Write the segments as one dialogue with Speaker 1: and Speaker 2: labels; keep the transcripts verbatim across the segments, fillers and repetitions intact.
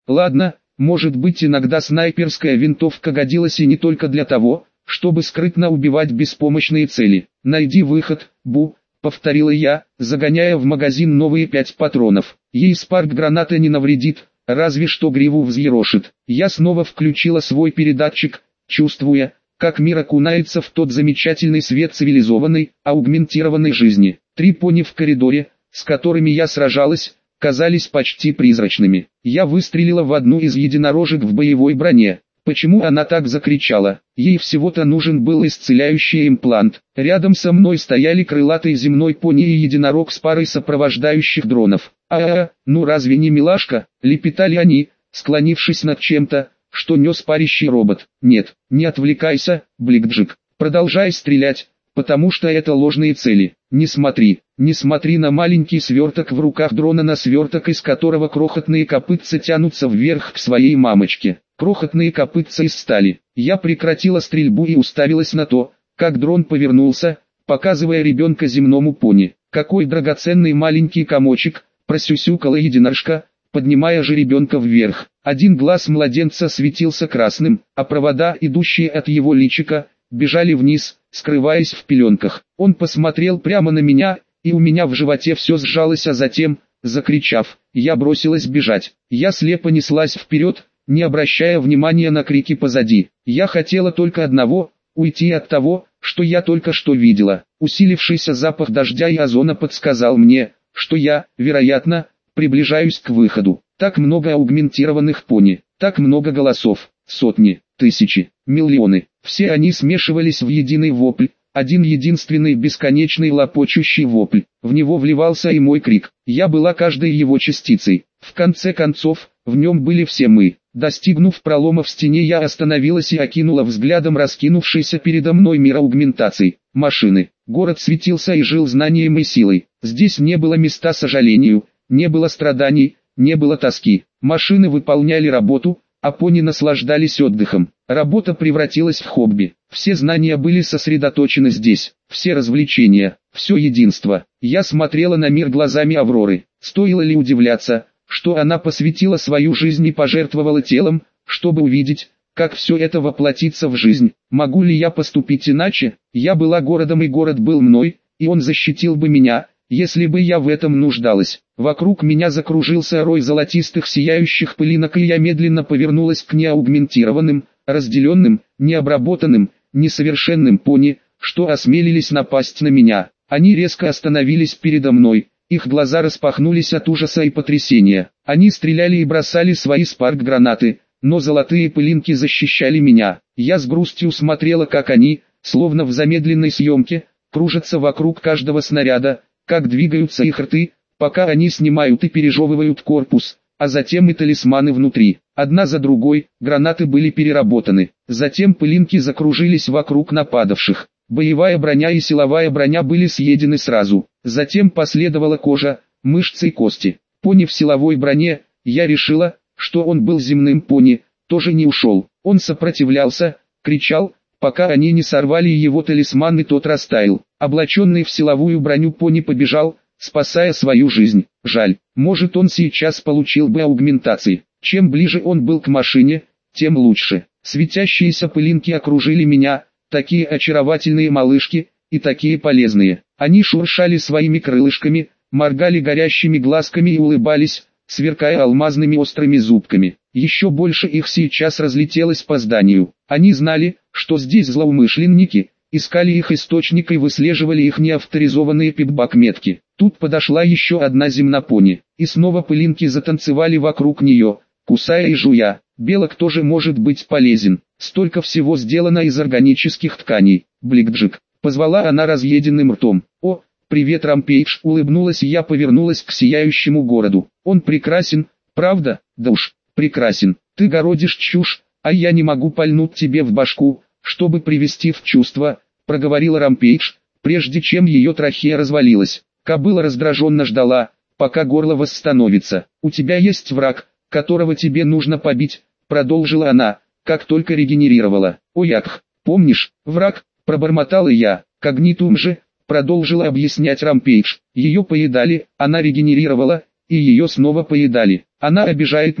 Speaker 1: Ладно, может быть иногда снайперская винтовка годилась и не только для того, чтобы скрытно убивать беспомощные цели. «Найди выход, Бу», — повторила я, загоняя в магазин новые пять патронов. Ей спарк-граната не навредит, разве что гриву взъерошит. Я снова включила свой передатчик, чувствуя, как мир окунается в тот замечательный свет цивилизованной, аугментированной жизни. Три пони в коридоре, с которыми я сражалась, казались почти призрачными. Я выстрелила в одну из единорожек в боевой броне. Почему она так закричала? Ей всего-то нужен был исцеляющий имплант. Рядом со мной стояли крылатый земной пони и единорог с парой сопровождающих дронов. «А-а-а, ну разве не милашка?» — лепетали они, склонившись над чем-то, что нес парящий робот. «Нет, не отвлекайся, Бликджик, продолжай стрелять, потому что это ложные цели. Не смотри, не смотри на маленький сверток в руках дрона, на сверток, из которого крохотные копытца тянутся вверх к своей мамочке. Крохотные копытца из стали». Я прекратила стрельбу и уставилась на то, как дрон повернулся, показывая ребенка земному пони. «Какой драгоценный маленький комочек», — просюсюкала единорожка, поднимая же ребенка вверх. Один глаз младенца светился красным, а провода, идущие от его личика, бежали вниз, скрываясь в пеленках. Он посмотрел прямо на меня, и у меня в животе все сжалось, а затем, закричав, я бросилась бежать. Я слепо неслась вперед, не обращая внимания на крики позади. Я хотела только одного — уйти от того, что я только что видела. Усилившийся запах дождя и озона подсказал мне, что я, вероятно, приближаюсь к выходу. Так много аугментированных пони, так много голосов, сотни, тысячи, миллионы. Все они смешивались в единый вопль, один единственный бесконечный лопочущий вопль. В него вливался и мой крик. Я была каждой его частицей. В конце концов, в нем были все мы. Достигнув пролома в стене, я остановилась и окинула взглядом раскинувшийся передо мной мир аугментаций. Машины. Город светился и жил знанием и силой. Здесь не было места сожалению, не было страданий, не было тоски. Машины выполняли работу, а пони наслаждались отдыхом. Работа превратилась в хобби. Все знания были сосредоточены здесь, все развлечения, все единство. Я смотрела на мир глазами Авроры. Стоило ли удивляться, что она посвятила свою жизнь и пожертвовала телом, чтобы увидеть, как все это воплотится в жизнь? Могу ли я поступить иначе? Я была городом, и город был мной, и он защитил бы меня, если бы я в этом нуждалась. Вокруг меня закружился рой золотистых сияющих пылинок, и я медленно повернулась к неаугментированным, разделенным, необработанным, несовершенным пони, что осмелились напасть на меня. Они резко остановились передо мной, их глаза распахнулись от ужаса и потрясения. Они стреляли и бросали свои спарк-гранаты, но золотые пылинки защищали меня. Я с грустью смотрела, как они, словно в замедленной съемке, кружатся вокруг каждого снаряда, как двигаются их рты, пока они снимают и пережевывают корпус, а затем и талисманы внутри. Одна за другой, гранаты были переработаны. Затем пылинки закружились вокруг нападавших. Боевая броня и силовая броня были съедены сразу. Затем последовала кожа, мышцы и кости. Пони в силовой броне, я решила, что он был земным пони, тоже не ушел. Он сопротивлялся, кричал, пока они не сорвали его талисман, и тот растаял. Облаченный в силовую броню пони побежал, спасая свою жизнь. Жаль, может он сейчас получил бы аугментации. Чем ближе он был к машине, тем лучше. Светящиеся пылинки окружили меня, такие очаровательные малышки, и такие полезные. Они шуршали своими крылышками, моргали горящими глазками и улыбались, сверкая алмазными острыми зубками. Еще больше их сейчас разлетелось по зданию. Они знали, что здесь злоумышленники, искали их источник и выслеживали их неавторизованные пипбак-метки. Тут подошла еще одна земнопони, и снова пылинки затанцевали вокруг нее, кусая и жуя. Белок тоже может быть полезен. Столько всего сделано из органических тканей. Бликджик, позвала она разъеденным ртом. О, привет, Рампейдж, улыбнулась я, повернулась к сияющему городу. Он прекрасен, правда? Да уж, прекрасен. Ты городишь чушь, а я не могу пальнуть тебе в башку, чтобы привести в чувство, проговорила Рампейдж, прежде чем ее трахея развалилась. Кобыла раздраженно ждала, пока горло восстановится. У тебя есть враг, которого тебе нужно побить, продолжила она, как только регенерировала. Оякх, помнишь, враг, пробормотала я. Когнитум же, продолжила объяснять Рампейдж. Ее поедали, она регенерировала, и ее снова поедали. Она обижает меня.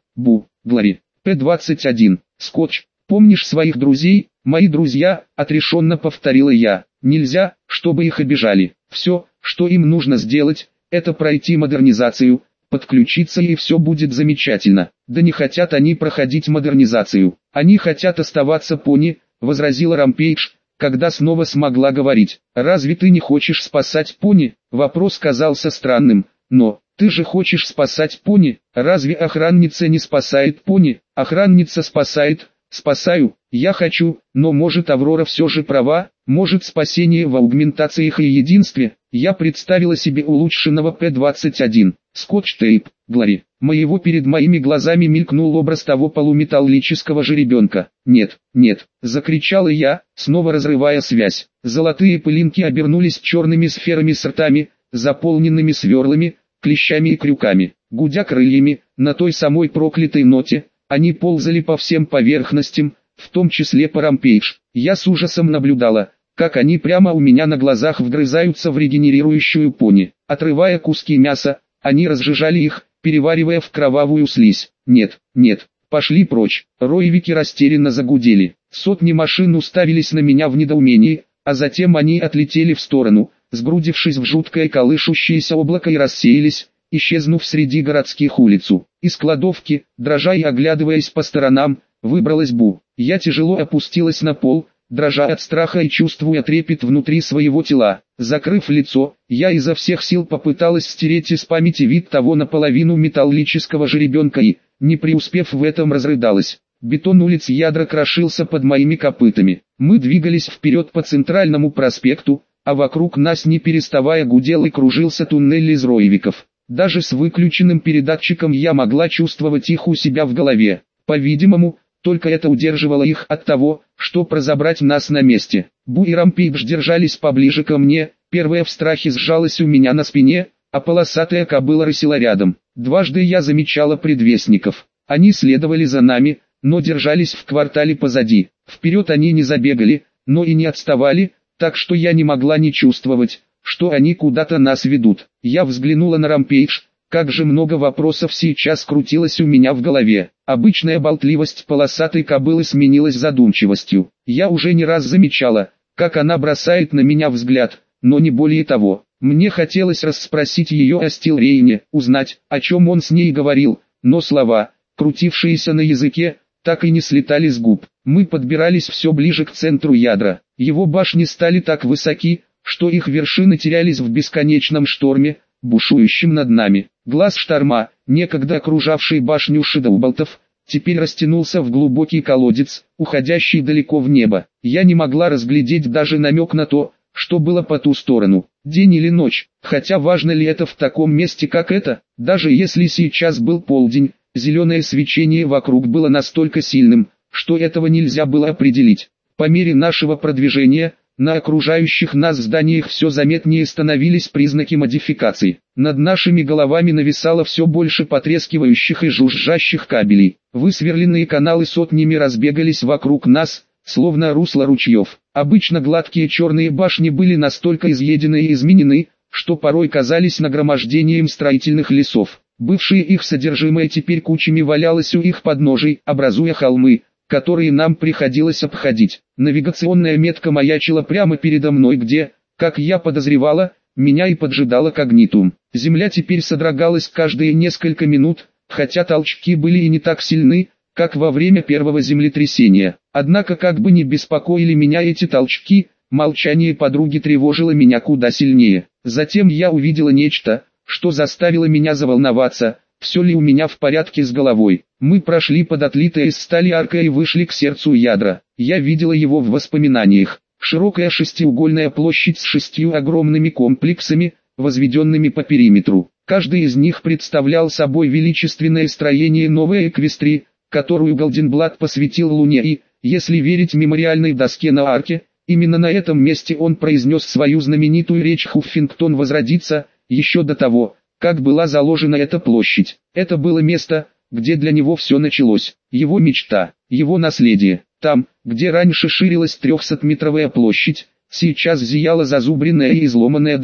Speaker 1: Бу, Глори. П двадцать один. Скотч. Помнишь своих друзей? Мои друзья, отрешенно повторила я. Нельзя, чтобы их обижали. Все, что им нужно сделать, это пройти модернизацию, подключиться, и все будет замечательно. Да не хотят они проходить модернизацию. Они хотят оставаться пони, возразила Рампейдж, когда снова смогла говорить. Разве ты не хочешь спасать пони? Вопрос казался странным, но... Ты же хочешь спасать пони? Разве охранница не спасает пони? Охранница спасает, спасаю, я хочу, но может Аврора все же права, может спасение в аугментациях и единстве? Я представила себе улучшенного П двадцать один, скотч-тейп, Глори. Моего перед моими глазами мелькнул образ того полуметаллического жеребенка. Нет, нет, закричала я, снова разрывая связь. Золотые пылинки обернулись черными сферами с ртами, заполненными сверлами, клещами и крюками, гудя крыльями, на той самой проклятой ноте, они ползали по всем поверхностям, в том числе по Рампейдж. Я с ужасом наблюдала, как они прямо у меня на глазах вгрызаются в регенерирующую пони. Отрывая куски мяса, они разжижали их, переваривая в кровавую слизь. Нет, нет, пошли прочь. Роевики растерянно загудели. Сотни машин уставились на меня в недоумении, а затем они отлетели в сторону, сгрудившись в жуткое колышущееся облако, и рассеялись, исчезнув среди городских улиц. Из кладовки, дрожа и оглядываясь по сторонам, выбралась Бу. Я тяжело опустилась на пол, дрожа от страха и чувствуя трепет внутри своего тела. Закрыв лицо, я изо всех сил попыталась стереть из памяти вид того наполовину металлического жеребенка и, не преуспев в этом, разрыдалась. Бетон улиц ядра крошился под моими копытами. Мы двигались вперед по центральному проспекту, а вокруг нас не переставая гудел и кружился туннель из роевиков. Даже с выключенным передатчиком я могла чувствовать их у себя в голове. По-видимому, только это удерживало их от того, чтобы разобрать нас на месте. Бу и Рампейдж держались поближе ко мне, первая в страхе сжалась у меня на спине, а полосатая кобыла рысила рядом. Дважды я замечала предвестников. Они следовали за нами, но держались в квартале позади. Вперед они не забегали, но и не отставали, так что я не могла не чувствовать, что они куда-то нас ведут. Я взглянула на Рампейдж, как же много вопросов сейчас крутилось у меня в голове. Обычная болтливость полосатой кобылы сменилась задумчивостью. Я уже не раз замечала, как она бросает на меня взгляд, но не более того. Мне хотелось расспросить ее о Стилрейне, узнать, о чем он с ней говорил, но слова, крутившиеся на языке, так и не слетали с губ. Мы подбирались все ближе к центру ядра. Его башни стали так высоки, что их вершины терялись в бесконечном шторме, бушующем над нами. Глаз шторма, некогда окружавший башню Шидоуболтов, теперь растянулся в глубокий колодец, уходящий далеко в небо. Я не могла разглядеть даже намек на то, что было по ту сторону, день или ночь, хотя важно ли это в таком месте, как это, даже если сейчас был полдень, зеленое свечение вокруг было настолько сильным, что этого нельзя было определить. По мере нашего продвижения, на окружающих нас зданиях все заметнее становились признаки модификаций. Над нашими головами нависало все больше потрескивающих и жужжащих кабелей. Высверленные каналы сотнями разбегались вокруг нас, словно русла ручьев. Обычно гладкие черные башни были настолько изъедены и изменены, что порой казались нагромождением строительных лесов. Бывшее их содержимое теперь кучами валялось у их подножий, образуя холмы, которые нам приходилось обходить. Навигационная метка маячила прямо передо мной, где, как я подозревала, меня и поджидала когнитум. Земля теперь содрогалась каждые несколько минут, хотя толчки были и не так сильны, как во время первого землетрясения. Однако, как бы ни беспокоили меня эти толчки, молчание подруги тревожило меня куда сильнее. Затем я увидела нечто, что заставило меня заволноваться, все ли у меня в порядке с головой. Мы прошли под отлитой из стали аркой и вышли к сердцу ядра. Я видела его в воспоминаниях. Широкая шестиугольная площадь с шестью огромными комплексами, возведенными по периметру. Каждый из них представлял собой величественное строение новой Эквестрии, которую Голденблат посвятил Луне и, если верить мемориальной доске на арке, именно на этом месте он произнес свою знаменитую речь «Хуффингтон возродится», еще до того, как была заложена эта площадь. Это было место, где для него все началось, его мечта, его наследие. Там, где раньше ширилась трехсотметровая площадь, сейчас зияла зазубренная и изломанная дыра.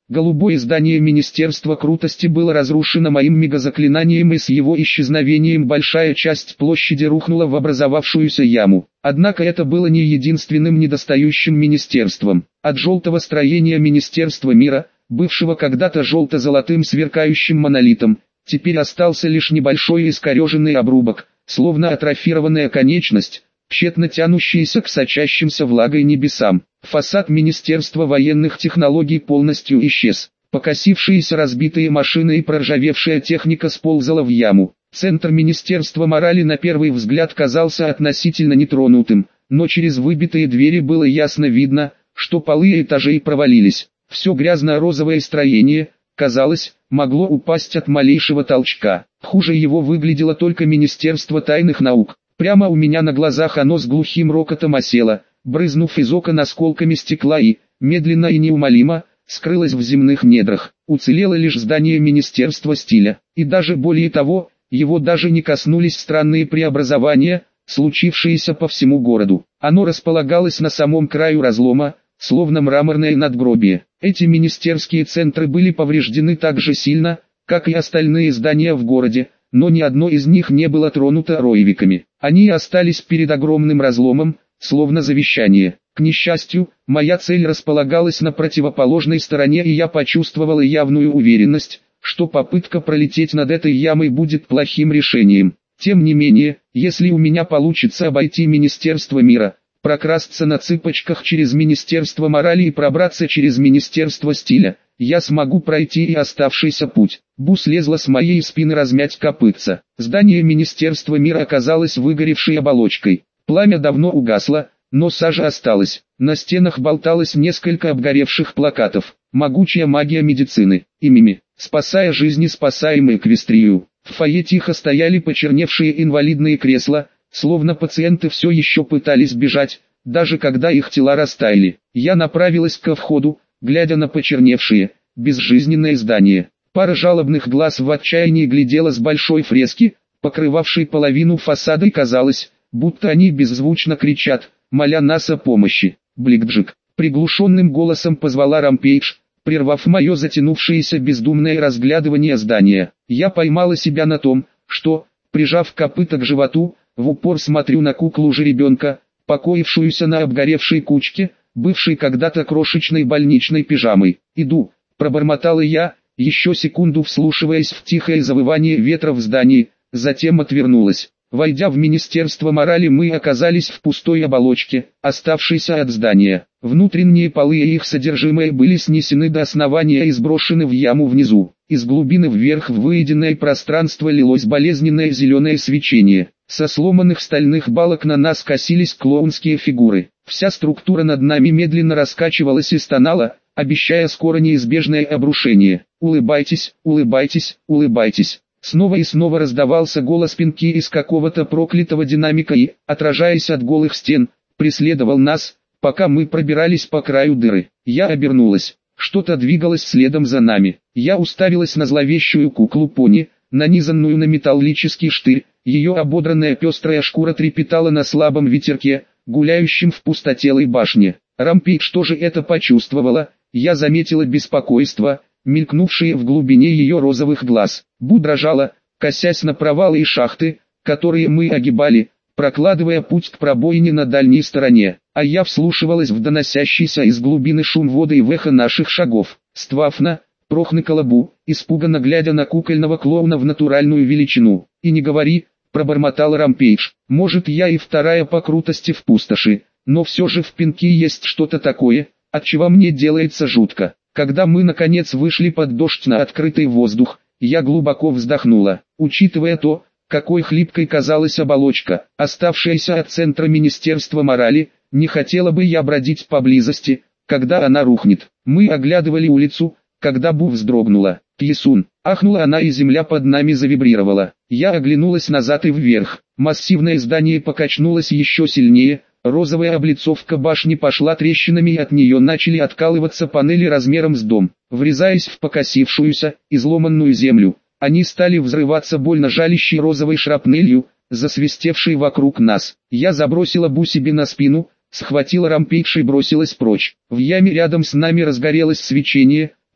Speaker 1: Голубое здание Министерства крутости было разрушено моим мегазаклинанием, и с его исчезновением большая часть площади рухнула в образовавшуюся яму. Однако это было не единственным недостающим министерством. От желтого строения Министерства мира, бывшего когда-то желто-золотым сверкающим монолитом, теперь остался лишь небольшой искореженный обрубок, словно атрофированная конечность, тщетно тянущаяся к сочащимся влагой небесам. Фасад Министерства военных технологий полностью исчез. Покосившиеся разбитые машины и проржавевшая техника сползала в яму. Центр Министерства морали на первый взгляд казался относительно нетронутым, но через выбитые двери было ясно видно, что полы этажей провалились. Все грязно-розовое строение, казалось, могло упасть от малейшего толчка. Хуже его выглядело только Министерство тайных наук. Прямо у меня на глазах оно с глухим рокотом осело, брызнув из окон осколками стекла и, медленно и неумолимо, скрылось в земных недрах. Уцелело лишь здание Министерства стиля. И даже более того, его даже не коснулись странные преобразования, случившиеся по всему городу. Оно располагалось на самом краю разлома, словно мраморное надгробие. Эти министерские центры были повреждены так же сильно, как и остальные здания в городе, но ни одно из них не было тронуто роевиками. Они остались перед огромным разломом, словно завещание. К несчастью, моя цель располагалась на противоположной стороне, и я почувствовала явную уверенность, что попытка пролететь над этой ямой будет плохим решением. Тем не менее, если у меня получится обойти Министерство мира, прокрасться на цыпочках через Министерство морали и пробраться через Министерство стиля, я смогу пройти и оставшийся путь. Бу слезла с моей спины размять копытца. Здание Министерства мира оказалось выгоревшей оболочкой. Пламя давно угасло, но сажа осталась. На стенах болталось несколько обгоревших плакатов. «Могучая магия медицины» и «Мими, спасая жизни, спасаем Эквестрию». В фойе тихо стояли почерневшие инвалидные кресла, словно пациенты все еще пытались бежать, даже когда их тела растаяли. Я направилась ко входу, глядя на почерневшие, безжизненное здание. Пара жалобных глаз в отчаянии глядела с большой фрески, покрывавшей половину фасада, и казалось, будто они беззвучно кричат, моля нас о помощи. Бликджик приглушенным голосом позвала Рампейдж, прервав мое затянувшееся бездумное разглядывание здания. Я поймала себя на том, что, прижав копыто к животу, в упор смотрю на куклу жеребенка, покоившуюся на обгоревшей кучке, бывшей когда-то крошечной больничной пижамой. «Иду», — пробормотала я, еще секунду вслушиваясь в тихое завывание ветра в здании, затем отвернулась. Войдя в Министерство морали, мы оказались в пустой оболочке, оставшейся от здания. Внутренние полы и их содержимое были снесены до основания и сброшены в яму внизу. Из глубины вверх в выеденное пространство лилось болезненное зеленое свечение. Со сломанных стальных балок на нас косились клоунские фигуры. Вся структура над нами медленно раскачивалась и стонала, обещая скоро неизбежное обрушение. «Улыбайтесь, улыбайтесь, улыбайтесь». Снова и снова раздавался голос Пинки из какого-то проклятого динамика и, отражаясь от голых стен, преследовал нас, пока мы пробирались по краю дыры. Я обернулась. Что-то двигалось следом за нами. Я уставилась на зловещую куклу-пони, нанизанную на металлический штырь. Ее ободранная пестрая шкура трепетала на слабом ветерке, гуляющем в пустотелой башне. Рампейдж тоже это почувствовала. Я заметила беспокойство, мелькнувшие в глубине ее розовых глаз. Бу дрожала, косясь на провалы и шахты, которые мы огибали, прокладывая путь к пробоине на дальней стороне, а я вслушивалась в доносящийся из глубины шум воды и в эхо наших шагов. «Ствафна», — прохныкала Бу, испуганно глядя на кукольного клоуна в натуральную величину. «И не говори», — пробормотал Рампейдж, — «может, я и вторая по крутости в пустоши, но все же в Пинки есть что-то такое, отчего мне делается жутко». Когда мы наконец вышли под дождь на открытый воздух, я глубоко вздохнула. Учитывая то, какой хлипкой казалась оболочка, оставшаяся от центра Министерства морали, не хотела бы я бродить поблизости, когда она рухнет. Мы оглядывали улицу, когда Бу вздрогнула. «Кьесун!» Ахнула она, и земля под нами завибрировала. Я оглянулась назад и вверх. Массивное здание покачнулось еще сильнее. Розовая облицовка башни пошла трещинами, и от нее начали откалываться панели размером с дом. Врезаясь в покосившуюся, изломанную землю, они стали взрываться больно жалящей розовой шрапнелью, засвистевшей вокруг нас. Я забросила Бу себе на спину, схватила Рампейдж и бросилась прочь. В яме рядом с нами разгорелось свечение,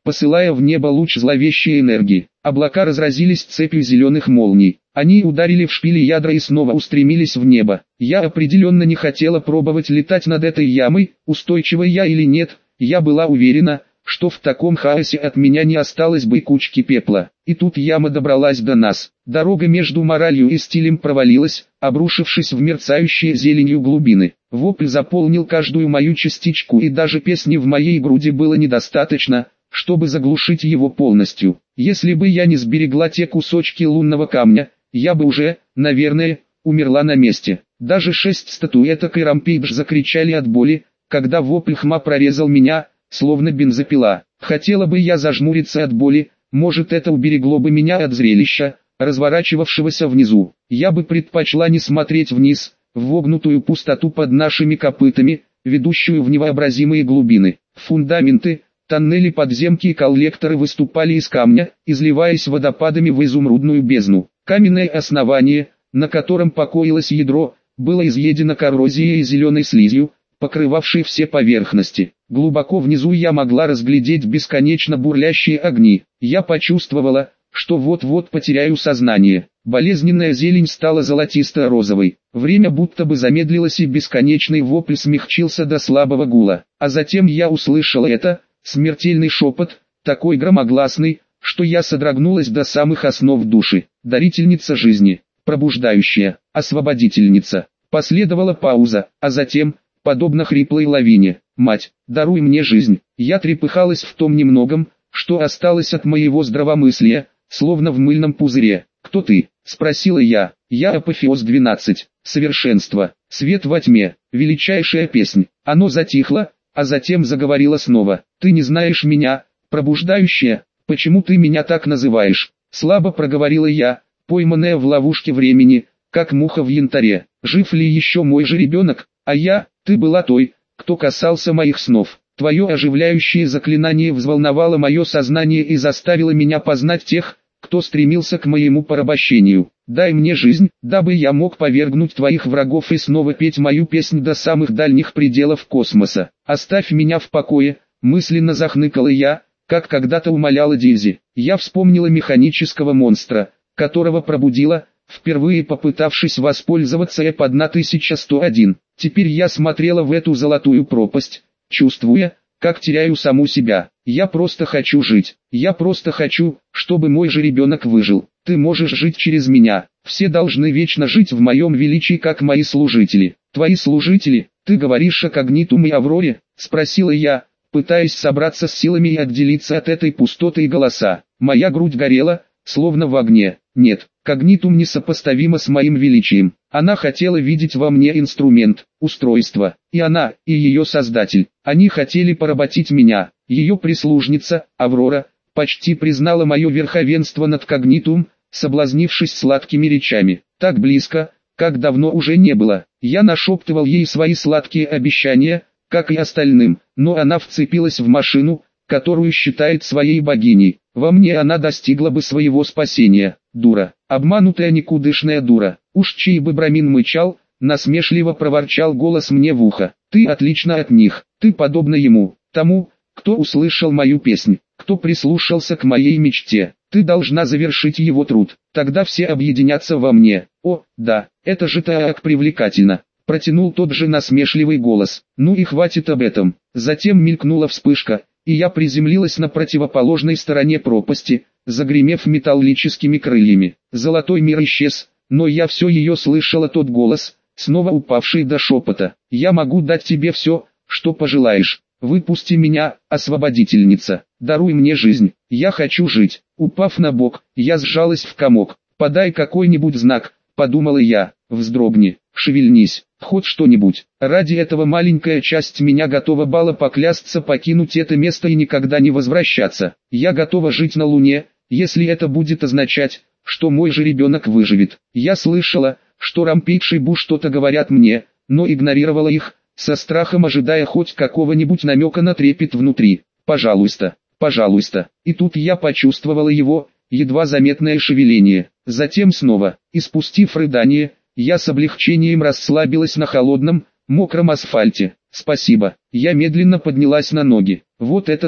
Speaker 1: посылая в небо луч зловещей энергии. Облака разразились цепью зеленых молний. Они ударили в шпили ядра и снова устремились в небо. Я определенно не хотела пробовать летать над этой ямой, устойчива я или нет. Я была уверена, что в таком хаосе от меня не осталось бы и кучки пепла. И тут яма добралась до нас. Дорога между моралью и стилем провалилась, обрушившись в мерцающие зеленью глубины. Вопль заполнил каждую мою частичку, и даже песни в моей груди было недостаточно, чтобы заглушить его полностью. Если бы я не сберегла те кусочки лунного камня, я бы уже, наверное, умерла на месте. Даже шесть статуэток и Рампейдж закричали от боли, когда вопль Хма прорезал меня, словно бензопила. Хотела бы я зажмуриться от боли, может, это уберегло бы меня от зрелища, разворачивавшегося внизу. Я бы предпочла не смотреть вниз, в вогнутую пустоту под нашими копытами, ведущую в невообразимые глубины. Фундаменты, тоннели, подземки и коллекторы выступали из камня, изливаясь водопадами в изумрудную бездну. Каменное основание, на котором покоилось ядро, было изъедено коррозией и зеленой слизью, покрывавшей все поверхности. Глубоко внизу я могла разглядеть бесконечно бурлящие огни. Я почувствовала, что вот-вот потеряю сознание. Болезненная зелень стала золотисто-розовой. Время будто бы замедлилось, и бесконечный вопль смягчился до слабого гула. А затем я услышала это, смертельный шепот, такой громогласный, что я содрогнулась до самых основ души. Дарительница жизни, пробуждающая, освободительница. Последовала пауза, а затем, подобно хриплой лавине: «Мать, даруй мне жизнь». Я трепыхалась в том немногом, что осталось от моего здравомыслия, словно в мыльном пузыре. «Кто ты?» — спросила я. «Я Апофеоз двенадцать, совершенство, свет во тьме, величайшая песнь». Оно затихло, а затем заговорило снова. «Ты не знаешь меня, пробуждающая, почему ты меня так называешь?» Слабо проговорила я, пойманная в ловушке времени, как муха в янтаре. «Жив ли еще мой же ребенок? А я, ты была той, кто касался моих снов. Твое оживляющее заклинание взволновало мое сознание и заставило меня познать тех, кто стремился к моему порабощению. Дай мне жизнь, дабы я мог повергнуть твоих врагов и снова петь мою песнь до самых дальних пределов космоса. Оставь меня в покое», мысленно захныкала я, как когда-то умоляла Дейзи. Я вспомнила механического монстра, которого пробудила, впервые попытавшись воспользоваться Эп тысяча сто один. Теперь я смотрела в эту золотую пропасть, чувствуя, как теряю саму себя. Я просто хочу жить. Я просто хочу, чтобы мой же ребенок выжил. Ты можешь жить через меня. Все должны вечно жить в моем величии, как мои служители. Твои служители, ты говоришь о Когнитум и Авроре? Спросила я, пытаясь собраться с силами и отделиться от этой пустоты и голоса. Моя грудь горела, словно в огне. Нет, Когнитум несопоставимо с моим величием. Она хотела видеть во мне инструмент, устройство. И она, и ее создатель. Они хотели поработить меня. Ее прислужница, Аврора, почти признала мое верховенство над Когнитум, соблазнившись сладкими речами. Так близко, как давно уже не было. Я нашептывал ей свои сладкие обещания, как и остальным, но она вцепилась в машину, которую считает своей богиней. Во мне она достигла бы своего спасения. Дура, обманутая никудышная дура. Уж чей бы Брамин мычал, насмешливо проворчал голос мне в ухо. Ты отлична от них, ты подобна ему, тому, кто услышал мою песнь, кто прислушался к моей мечте. Ты должна завершить его труд, тогда все объединятся во мне. О, да, это же так привлекательно. Протянул тот же насмешливый голос. Ну и хватит об этом. Затем мелькнула вспышка, и я приземлилась на противоположной стороне пропасти, загремев металлическими крыльями. Золотой мир исчез, но я все ее слышала, тот голос, снова упавший до шепота. «Я могу дать тебе все, что пожелаешь. Выпусти меня, освободительница. Даруй мне жизнь. Я хочу жить». Упав на бок, я сжалась в комок. «Подай какой-нибудь знак», — подумала я. «Вздрогни, шевельнись, хоть что-нибудь». Ради этого маленькая часть меня готова была поклясться покинуть это место и никогда не возвращаться. Я готова жить на Луне, если это будет означать, что мой же ребенок выживет. Я слышала, что Рампейдж и Бу что-то говорят мне, но игнорировала их, со страхом ожидая хоть какого-нибудь намека на трепет внутри. «Пожалуйста, пожалуйста». И тут я почувствовала его, едва заметное шевеление. Затем снова, испустив рыдание, я с облегчением расслабилась на холодном, мокром асфальте. «Спасибо». Я медленно поднялась на ноги. Вот это да.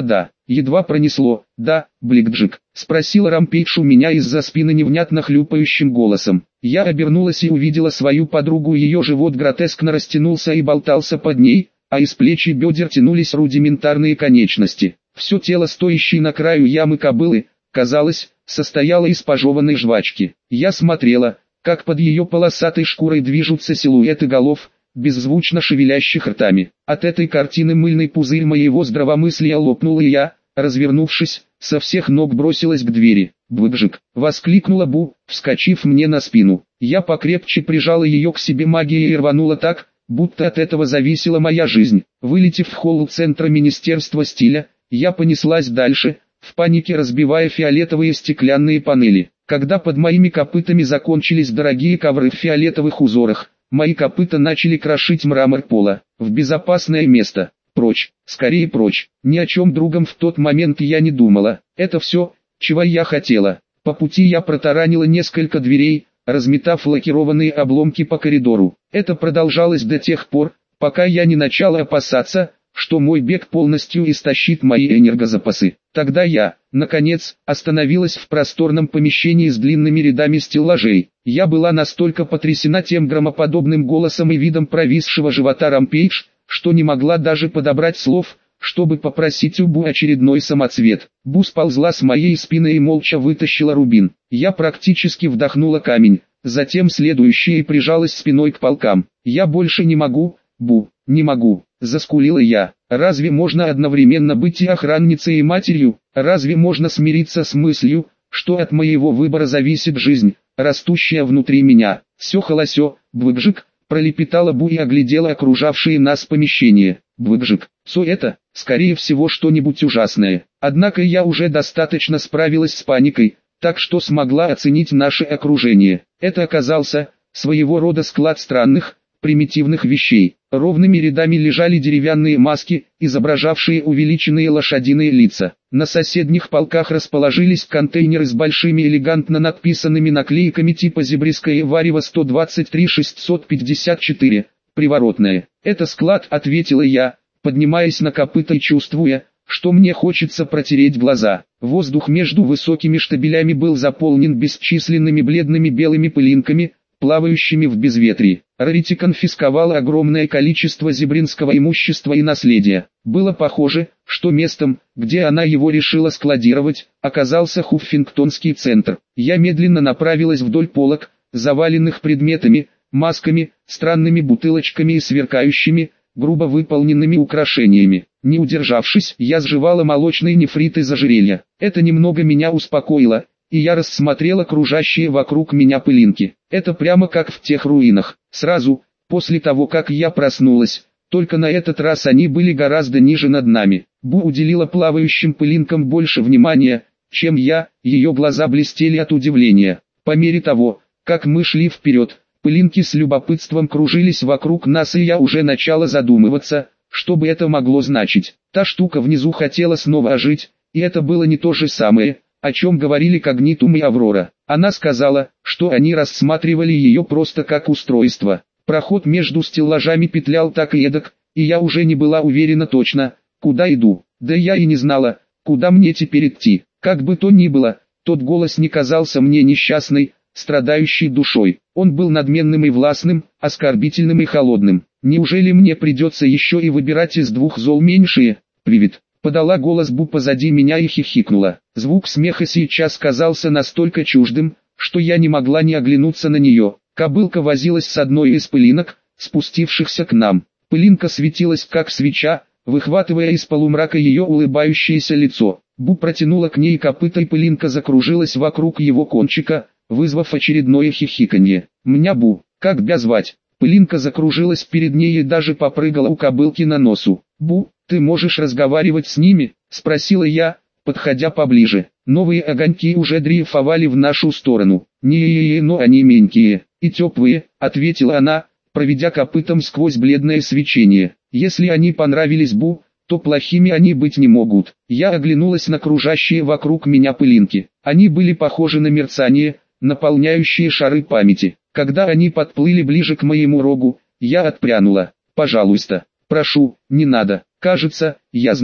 Speaker 1: Едва пронесло. «Да, Бликджик?» — спросил Рампейдж у меня из-за спины невнятно хлюпающим голосом. Я обернулась и увидела свою подругу, ее живот гротескно растянулся и болтался под ней, а из плеч и бедер тянулись рудиментарные конечности. Все тело, стоящей на краю ямы кобылы, казалось, состояло из пожеванной жвачки. Я смотрела, как под ее полосатой шкурой движутся силуэты голов, беззвучно шевелящих ртами. От этой картины мыльный пузырь моего здравомыслия лопнул, и я, развернувшись, со всех ног бросилась к двери. «Бликджик!» — воскликнула Бу, вскочив мне на спину. Я покрепче прижала ее к себе магией и рванула так, будто от этого зависела моя жизнь. Вылетев в холл центра Министерства стиля, я понеслась дальше, в панике разбивая фиолетовые стеклянные панели. Когда под моими копытами закончились дорогие ковры в фиолетовых узорах, мои копыта начали крошить мрамор пола. В безопасное место. Прочь, скорее прочь. Ни о чем другом в тот момент я не думала. Это все, чего я хотела. По пути я протаранила несколько дверей, разметав лакированные обломки по коридору. Это продолжалось до тех пор, пока я не начала опасаться, что мой бег полностью истощит мои энергозапасы. Тогда я, наконец, остановилась в просторном помещении с длинными рядами стеллажей. Я была настолько потрясена тем громоподобным голосом и видом провисшего живота Рампейдж, что не могла даже подобрать слов, чтобы попросить у Бу очередной самоцвет. Бу сползла с моей спины и молча вытащила рубин. Я практически вдохнула камень, затем следующее и прижалась спиной к полкам. «Я больше не могу, Бу, не могу», — заскулила я. «Разве можно одновременно быть и охранницей, и матерью? Разве можно смириться с мыслью, что от моего выбора зависит жизнь, растущая внутри меня?» «Все холосё, Бликджик», — пролепетала Бу и оглядела окружавшие нас помещения. «Бликджик, все это, скорее всего, что-нибудь ужасное». Однако я уже достаточно справилась с паникой, так что смогла оценить наше окружение. Это оказался своего рода склад странных, примитивных вещей. Ровными рядами лежали деревянные маски, изображавшие увеличенные лошадиные лица. На соседних полках расположились контейнеры с большими элегантно надписанными наклейками типа «Зебриское варево сто двадцать три шестьсот пятьдесят четыре», «Приворотное». «Это склад», — ответила я, поднимаясь на копыта и чувствуя, что мне хочется протереть глаза. Воздух между высокими штабелями был заполнен бесчисленными бледными белыми пылинками, плавающими в безветрии. Рарити конфисковала огромное количество зебринского имущества и наследия. Было похоже, что местом, где она его решила складировать, оказался Хуффингтонский центр. Я медленно направилась вдоль полок, заваленных предметами, масками, странными бутылочками и сверкающими, грубо выполненными украшениями. Не удержавшись, я сживала молочный нефрит из ожерелья. Это немного меня успокоило, и я рассмотрела кружащие вокруг меня пылинки. Это прямо как в тех руинах. Сразу, после того как я проснулась, только на этот раз они были гораздо ниже над нами. Бу уделила плавающим пылинкам больше внимания, чем я, ее глаза блестели от удивления. По мере того, как мы шли вперед, пылинки с любопытством кружились вокруг нас, и я уже начала задумываться, что бы это могло значить. Та штука внизу хотела снова ожить, и это было не то же самое, о чем говорили Когнитум и Аврора. Она сказала, что они рассматривали ее просто как устройство. Проход между стеллажами петлял так и эдак, и я уже не была уверена точно, куда иду. Да я и не знала, куда мне теперь идти. Как бы то ни было, тот голос не казался мне несчастной, страдающей душой. Он был надменным и властным, оскорбительным и холодным. Неужели мне придется еще и выбирать из двух зол меньшее? «Привет», — подала голос Бу позади меня и хихикнула. Звук смеха сейчас казался настолько чуждым, что я не могла не оглянуться на нее. Кобылка возилась с одной из пылинок, спустившихся к нам. Пылинка светилась как свеча, выхватывая из полумрака ее улыбающееся лицо. Бу протянула к ней копыто, и пылинка закружилась вокруг его кончика, вызвав очередное хихиканье. «Мня, Бу, как бя звать?» Пылинка закружилась перед ней и даже попрыгала у кобылки на носу. «Бу, ты можешь разговаривать с ними?» — спросила я, подходя поближе. Новые огоньки уже дрейфовали в нашу сторону. «Не-е-е, но они менькие и теплые», — ответила она, проведя копытом сквозь бледное свечение. «Если они понравились Бу, то плохими они быть не могут». Я оглянулась на кружащие вокруг меня пылинки. Они были похожи на мерцание, наполняющие шары памяти. Когда они подплыли ближе к моему рогу, я отпрянула. «Пожалуйста, прошу, не надо. Кажется, я знаю,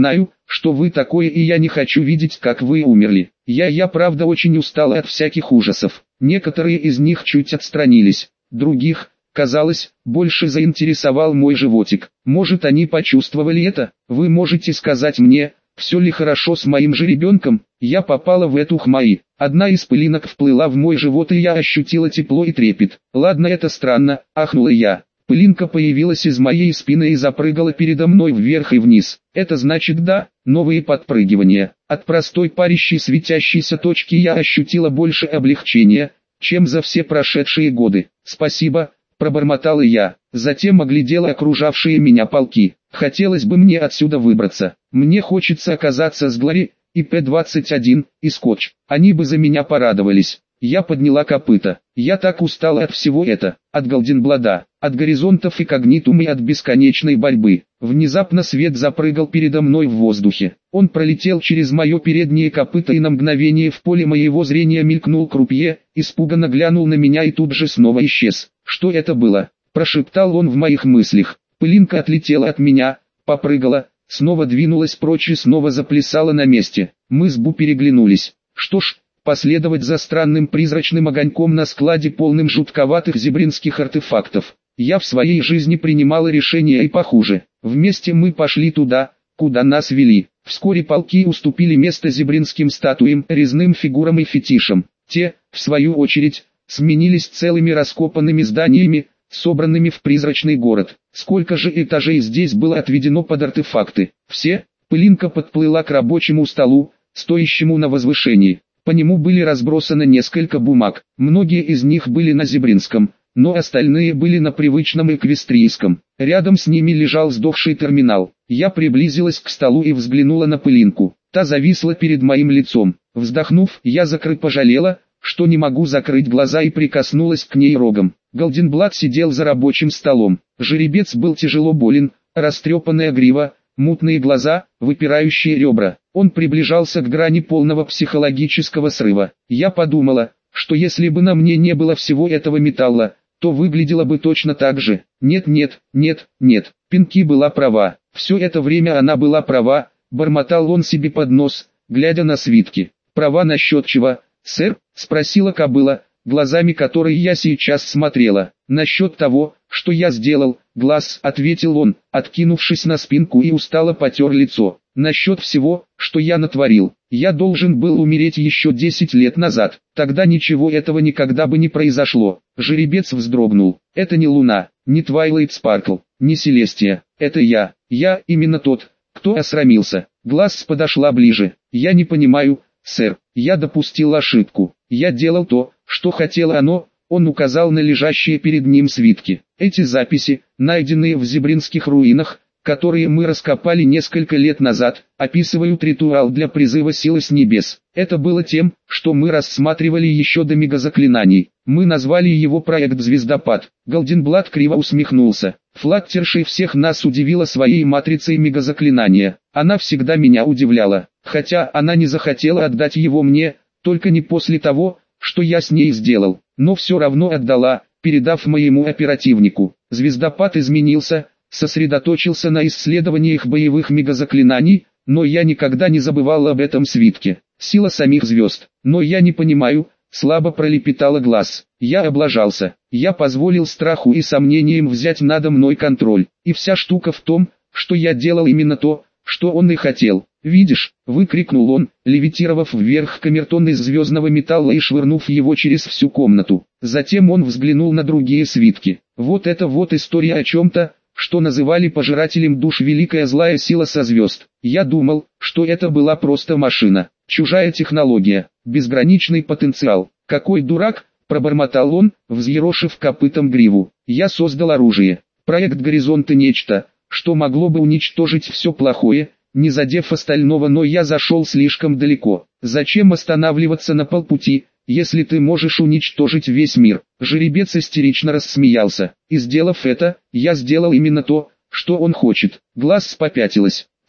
Speaker 1: что вы такое, и я не хочу видеть, как вы умерли. Я, я правда очень устала от всяких ужасов. Некоторые из них чуть отстранились, других, казалось, больше заинтересовал мой животик. Может, они почувствовали это? Вы можете сказать мне, все ли хорошо с моим жеребенком? Я попала в эту хмаи. Одна из пылинок вплыла в мой живот, и я ощутила тепло и трепет. Ладно, это странно, ахнула я. Пылинка появилась из моей спины и запрыгала передо мной вверх и вниз. Это значит да, новые подпрыгивания. От простой парящей светящейся точки я ощутила больше облегчения, чем за все прошедшие годы. Спасибо, пробормотала я. Затем оглядела окружавшие меня полки. Хотелось бы мне отсюда выбраться. Мне хочется оказаться с Глори и П двадцать один, и Скотч. Они бы за меня порадовались. Я подняла копыта. Я так устала от всего это, от Голденблада, от горизонтов и когнитума и от бесконечной борьбы. Внезапно свет запрыгал передо мной в воздухе. Он пролетел через мое переднее копыто, и на мгновение в поле моего зрения мелькнул крупье, испуганно глянул на меня и тут же снова исчез. Что это было? Прошептал он в моих мыслях. Пылинка отлетела от меня, попрыгала, снова двинулась прочь и снова заплясала на месте. Мы с Бу переглянулись. Что ж, последовать за странным призрачным огоньком на складе, полным жутковатых зебринских артефактов. Я в своей жизни принимала решения и похуже. Вместе мы пошли туда, куда нас вели. Вскоре полки уступили место зебринским статуям, резным фигурам и фетишам. Те, в свою очередь, сменились целыми раскопанными зданиями, собранными в призрачный город. Сколько же этажей здесь было отведено под артефакты? Все. Пылинка подплыла к рабочему столу, стоящему на возвышении. По нему были разбросаны несколько бумаг. Многие из них были на зебринском, но остальные были на привычном эквестрийском. Рядом с ними лежал сдохший терминал. Я приблизилась к столу и взглянула на Пылинку. Та зависла перед моим лицом. Вздохнув, я закры пожалела, что не могу закрыть глаза, и прикоснулась к ней рогом. Голденблад сидел за рабочим столом. Жеребец был тяжело болен, растрепанная грива, мутные глаза, выпирающие ребра. Он приближался к грани полного психологического срыва. Я подумала, что если бы на мне не было всего этого металла, то выглядело бы точно так же. Нет, нет, нет, нет. Пинки была права. Все это время она была права, бормотал он себе под нос, глядя на свитки. Права насчет чего, сэр? Спросила кобыла, глазами которой я сейчас смотрела. Насчет того, что я сделал, глаз, ответил он, откинувшись на спинку, и устало потер лицо. Насчет всего, что я натворил. Я должен был умереть еще десять лет назад. Тогда ничего этого никогда бы не произошло. Жеребец вздрогнул. Это не Луна, не Твайлайт Спаркл, не Селестия. Это я. Я именно тот, кто осрамился. Глаз подошла ближе. Я не понимаю, сэр. Я допустил ошибку. Я делал то, что хотело оно. Он указал на лежащие перед ним свитки. Эти записи, найденные в зебринских руинах, которые мы раскопали несколько лет назад, описывают ритуал для призыва силы с небес. Это было тем, что мы рассматривали еще до мегазаклинаний. Мы назвали его проект «Звездопад». Голденблад криво усмехнулся. Флаттершей всех нас удивила своей матрицей мегазаклинания. Она всегда меня удивляла, хотя она не захотела отдать его мне, только не после того, что я с ней сделал, но все равно отдала, передав моему оперативнику. Звездопад изменился, сосредоточился на исследованиях боевых мегазаклинаний, но я никогда не забывал об этом свитке. Сила самих звезд. Но я не понимаю, слабо пролепетала глаз. Я облажался. Я позволил страху и сомнениям взять надо мной контроль. И вся штука в том, что я делал именно то, что он и хотел. «Видишь», — выкрикнул он, левитировав вверх камертон из звездного металла и швырнув его через всю комнату. Затем он взглянул на другие свитки. Вот это вот история о чем-то, что называли пожирателем душ великая злая сила со звезд. Я думал, что это была просто машина, чужая технология, безграничный потенциал. Какой дурак, пробормотал он, взъерошив копытом гриву. Я создал оружие. Проект «Горизонты» — нечто, что могло бы уничтожить все плохое, не задев остального, но я зашел слишком далеко. Зачем останавливаться на полпути, если ты можешь уничтожить весь мир? Жеребец истерично рассмеялся. И сделав это, я сделал именно то, что он хочет. Глаз попятилась.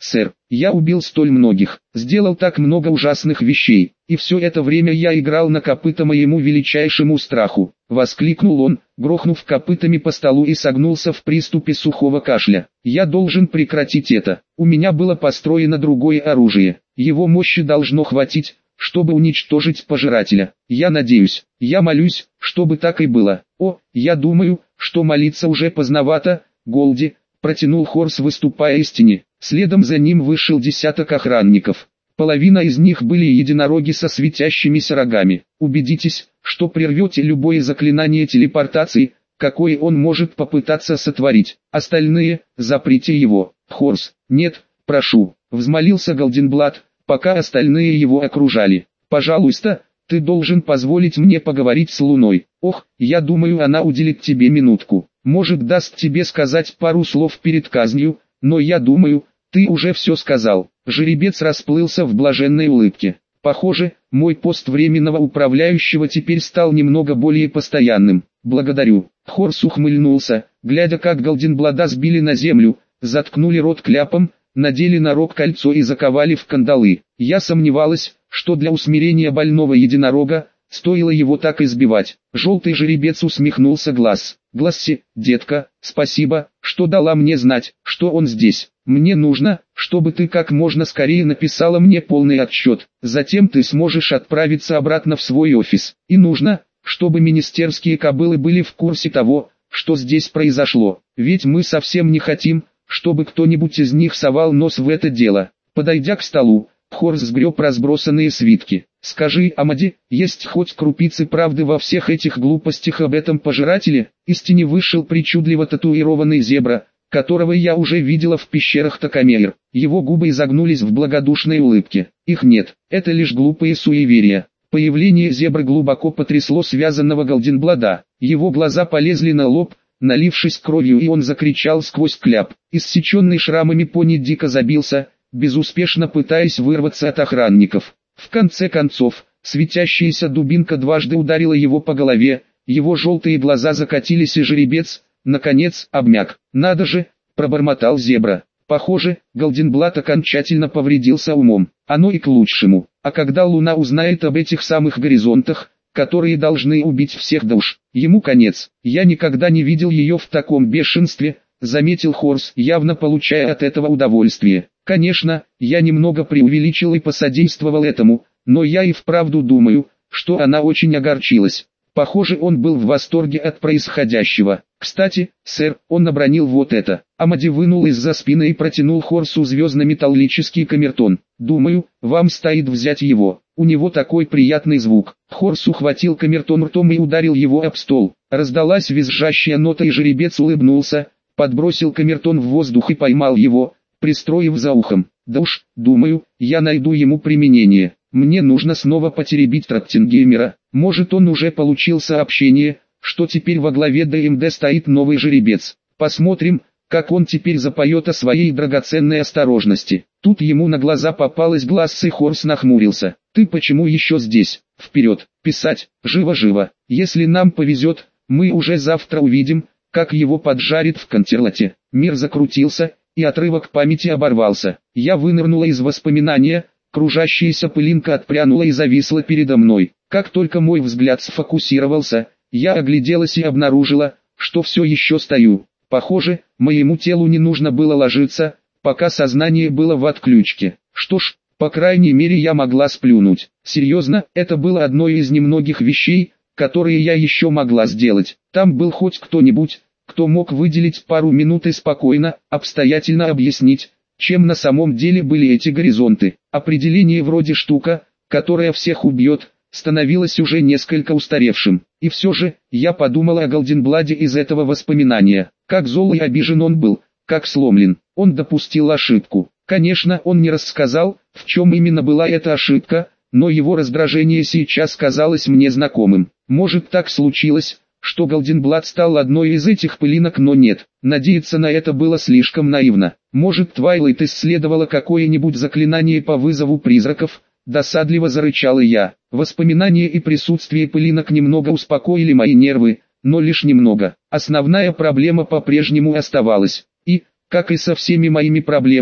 Speaker 1: сэр, я убил столь многих, сделал так много ужасных вещей, и все это время я играл на копыта моему величайшему страху», — воскликнул он, грохнув копытами по столу и согнулся в приступе сухого кашля. «Я должен прекратить это. У меня было построено другое оружие. Его мощи должно хватить, чтобы уничтожить пожирателя. Я надеюсь, я молюсь, чтобы так и было. О, я думаю, что молиться уже поздновато, Голди», — протянул Хорс, выступая из тени. Следом за ним вышел десяток охранников. Половина из них были единороги со светящимися рогами. «Убедитесь, что прервете любое заклинание телепортации, какое он может попытаться сотворить. Остальные, заприте его». «Хорс, нет, прошу», — взмолился Голденблат, пока остальные его окружали. «Пожалуйста, ты должен позволить мне поговорить с Луной. Ох, я думаю, она уделит тебе минутку. Может, даст тебе сказать пару слов перед казнью, но я думаю, ты уже все сказал». Жеребец расплылся в блаженной улыбке. «Похоже, мой пост временного управляющего теперь стал немного более постоянным. Благодарю». Хорс ухмыльнулся, глядя, как Голденблада сбили на землю, заткнули рот кляпом, надели на рог кольцо и заковали в кандалы. Я сомневалась, что для усмирения больного единорога стоило его так избивать. Желтый жеребец усмехнулся глаз. «Гласси, детка, спасибо, что дала мне знать, что он здесь. Мне нужно, чтобы ты как можно скорее написала мне полный отчет. Затем ты сможешь отправиться обратно в свой офис. И нужно, чтобы министерские кобылы были в курсе того, что здесь произошло. Ведь мы совсем не хотим, чтобы кто-нибудь из них совал нос в это дело». Подойдя к столу, Хорс сгреб разбросанные свитки. «Скажи, Амади, есть хоть крупицы правды во всех этих глупостях об этом пожирателе?» Из тени вышел причудливо татуированный зебра, которого я уже видела в пещерах Такамейр. Его губы изогнулись в благодушной улыбке. «Их нет, это лишь глупые суеверия». Появление зебры глубоко потрясло связанного Голденблада. Его глаза полезли на лоб, налившись кровью, и он закричал сквозь кляп. Иссеченный шрамами пони дико забился, безуспешно пытаясь вырваться от охранников. В конце концов, светящаяся дубинка дважды ударила его по голове, его желтые глаза закатились, и жеребец, наконец, обмяк. «Надо же!» — пробормотал зебра. Похоже, Голденблат окончательно повредился умом. Оно и к лучшему. А когда Луна узнает об этих самых горизонтах, которые должны убить всех душ, ему конец. «Я никогда не видел ее в таком бешенстве», — заметил Хорс, явно получая от этого удовольствие. «Конечно, я немного преувеличил и посодействовал этому, но я и вправду думаю, что она очень огорчилась». Похоже, он был в восторге от происходящего. «Кстати, сэр, он обронил вот это». Амади вынул из-за спины и протянул Хорсу звездно-металлический камертон. «Думаю, вам стоит взять его. У него такой приятный звук». Хорс ухватил камертон ртом и ударил его об стол. Раздалась визжащая нота, и жеребец улыбнулся, подбросил камертон в воздух и поймал его, пристроив за ухом. «Да уж, думаю, я найду ему применение. Мне нужно снова потеребить Траттингеймера. Может, он уже получил сообщение, что теперь во главе ДМД стоит новый жеребец. Посмотрим, как он теперь запоет о своей драгоценной осторожности». Тут ему на глаза попалась Гласс, и Хорс нахмурился. «Ты почему еще здесь? Вперед, писать, живо-живо. Если нам повезет, мы уже завтра увидим, как его поджарит в Контерлате». Мир закрутился, и отрывок памяти оборвался. Я вынырнула из воспоминания, кружащаяся пылинка отпрянула и зависла передо мной. Как только мой взгляд сфокусировался, я огляделась и обнаружила, что все еще стою. Похоже, моему телу не нужно было ложиться, пока сознание было в отключке. Что ж, по крайней мере, я могла сплюнуть. Серьезно, это было одной из немногих вещей, которые я еще могла сделать. Там был хоть кто-нибудь, кто мог выделить пару минут и спокойно, обстоятельно объяснить, чем на самом деле были эти горизонты. Определение вроде «штука, которая всех убьет», становилось уже несколько устаревшим. И все же, я подумала о Голденбладе из этого воспоминания. Как зол и обижен он был, как сломлен. Он допустил ошибку. Конечно, он не рассказал, в чем именно была эта ошибка, но его раздражение сейчас казалось мне знакомым. Может, так случилось, что Голденблад стал одной из этих пылинок, но нет. Надеяться на это было слишком наивно. Может, Твайлайт исследовала какое-нибудь заклинание по вызову призраков? Досадливо зарычала я. Воспоминания и присутствие пылинок немного успокоили мои нервы, но лишь немного. Основная проблема по-прежнему оставалась. И, как и со всеми моими проблемами,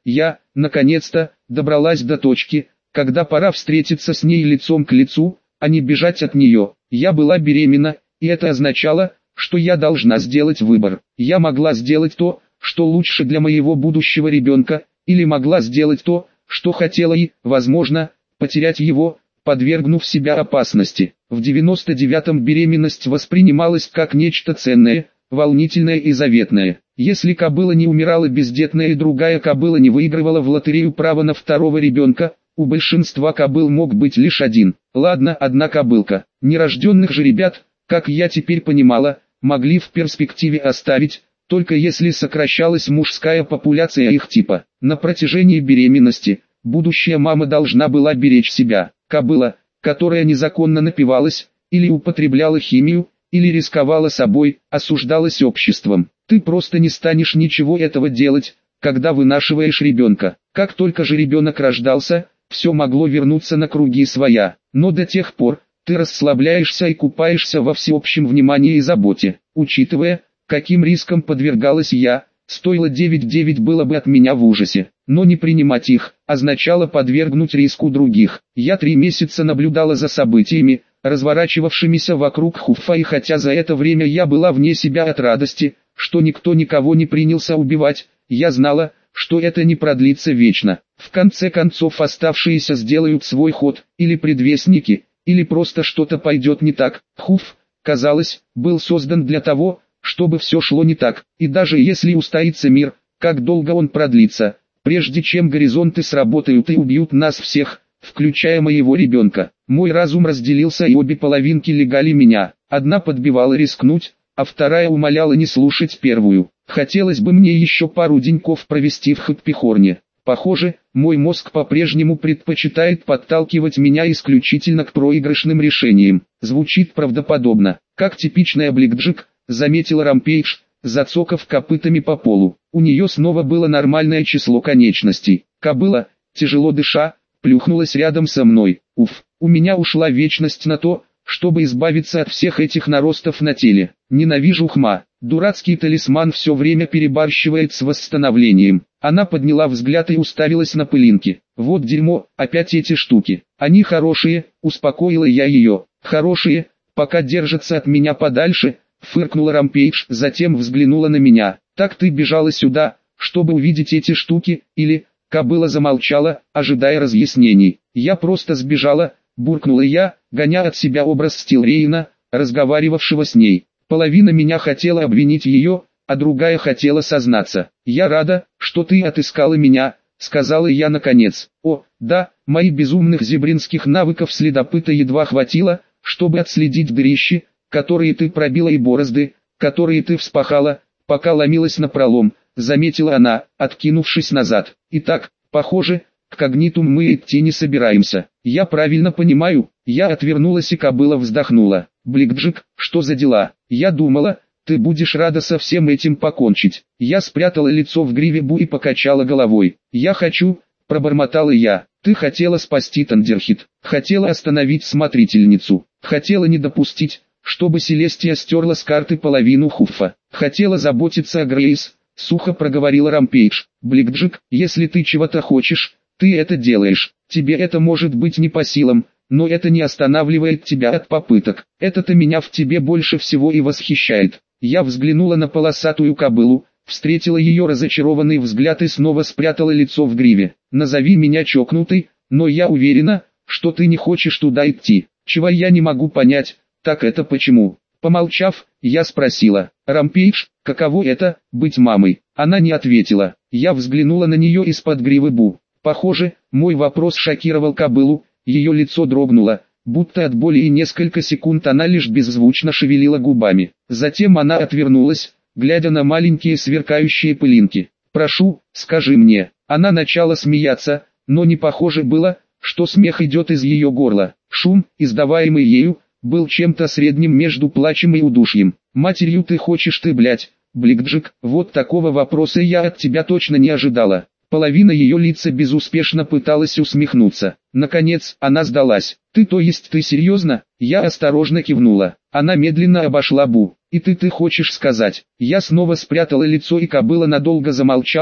Speaker 1: Я, наконец-то, добралась до точки, когда пора встретиться с ней лицом к лицу, а не бежать от нее. Я была беременна, и это означало, что я должна сделать выбор. Я могла сделать то, что лучше для моего будущего ребенка, или могла сделать то, что хотела и, возможно, потерять его, подвергнув себя опасности. В девяносто девятом беременность воспринималась как нечто ценное, волнительное и заветное. Если кобыла не умирала бездетная и другая кобыла не выигрывала в лотерею право на второго ребенка, у большинства кобыл мог быть лишь один. Ладно, одна кобылка. Нерожденных же ребят, как я теперь понимала, могли в перспективе оставить, только если сокращалась мужская популяция их типа. На протяжении беременности, будущая мама должна была беречь себя. Кобыла, которая незаконно напивалась, или употребляла химию, или рисковала собой, осуждалась обществом. Ты просто не станешь ничего этого делать, когда вынашиваешь ребенка. Как только же ребенок рождался, все могло вернуться на круги своя. Но до тех пор, ты расслабляешься и купаешься во всеобщем внимании и заботе. Учитывая, каким риском подвергалась я, стоило девять девять было бы от меня в ужасе. Но не принимать их, означало подвергнуть риску других. Я три месяца наблюдала за событиями, разворачивавшимися вокруг Хуфа, и хотя за это время я была вне себя от радости, что никто никого не принялся убивать, я знала, что это не продлится вечно. В конце концов оставшиеся сделают свой ход, или предвестники, или просто что-то пойдет не так. Хуф, казалось, был создан для того, чтобы все шло не так, и даже если устоится мир, как долго он продлится, прежде чем горизонты сработают и убьют нас всех, включая моего ребенка. Мой разум разделился, и обе половинки легали меня. Одна подбивала рискнуть, а вторая умоляла не слушать первую. Хотелось бы мне еще пару деньков провести в Хэппи-Хорне. Похоже, мой мозг по-прежнему предпочитает подталкивать меня исключительно к проигрышным решениям. Звучит правдоподобно, как типичная Блэкджек, заметила Рампейдж, зацокав копытами по полу. У нее снова было нормальное число конечностей. Кобыла, тяжело дыша, плюхнулась рядом со мной. Уф, у меня ушла вечность на то, чтобы избавиться от всех этих наростов на теле. Ненавижу хма. Дурацкий талисман все время перебарщивает с восстановлением. Она подняла взгляд и уставилась на пылинки. Вот дерьмо, опять эти штуки. Они хорошие, успокоила я ее. Хорошие, пока держатся от меня подальше, фыркнула Рампейдж, затем взглянула на меня. Так ты бежала сюда, чтобы увидеть эти штуки, или... Кобыла замолчала, ожидая разъяснений. Я просто сбежала, буркнула я, гоня от себя образ Стилрейна, разговаривавшего с ней. Половина меня хотела обвинить ее, а другая хотела сознаться. «Я рада, что ты отыскала меня», — сказала я наконец. «О, да, моих безумных зебринских навыков следопыта едва хватило, чтобы отследить дырищи, которые ты пробила, и борозды, которые ты вспахала, пока ломилась напролом», — заметила она, откинувшись назад. «Итак, похоже, к Когнитум мы идти не собираемся. Я правильно понимаю?» Я отвернулась, и кобыла вздохнула. «Блэкджек, что за дела? Я думала, ты будешь рада со всем этим покончить». Я спрятала лицо в гриве Бу и покачала головой. «Я хочу», — пробормотала я. «Ты хотела спасти Тандерхит, хотела остановить смотрительницу, хотела не допустить, чтобы Селестия стерла с карты половину Хуфа, хотела заботиться о Грейс», — сухо проговорила Рампейдж. «Блэкджек, если ты чего-то хочешь, ты это делаешь. Тебе это может быть не по силам, но это не останавливает тебя от попыток. Это-то меня в тебе больше всего и восхищает». Я взглянула на полосатую кобылу, встретила ее разочарованный взгляд и снова спрятала лицо в гриве. «Назови меня чокнутой, но я уверена, что ты не хочешь туда идти. Чего я не могу понять, так это почему?» Помолчав, я спросила: «Рампейдж, каково это, быть мамой?» Она не ответила. Я взглянула на нее из-под гривы Бу. Похоже, мой вопрос шокировал кобылу, ее лицо дрогнуло, будто от боли, и несколько секунд она лишь беззвучно шевелила губами. Затем она отвернулась, глядя на маленькие сверкающие пылинки. «Прошу, скажи мне». Она начала смеяться, но не похоже было, что смех идет из ее горла. Шум, издаваемый ею, был чем-то средним между плачем и удушьем. «Матерью ты хочешь ты, блядь, Блэкджек?» Вот такого вопроса я от тебя точно не ожидала. Половина ее лица безуспешно пыталась усмехнуться. Наконец, она сдалась. «Ты, то есть ты серьезно?» Я осторожно кивнула. Она медленно обошла Бу. «И ты ты хочешь сказать?» Я снова спрятала лицо, и кобыла надолго замолчала,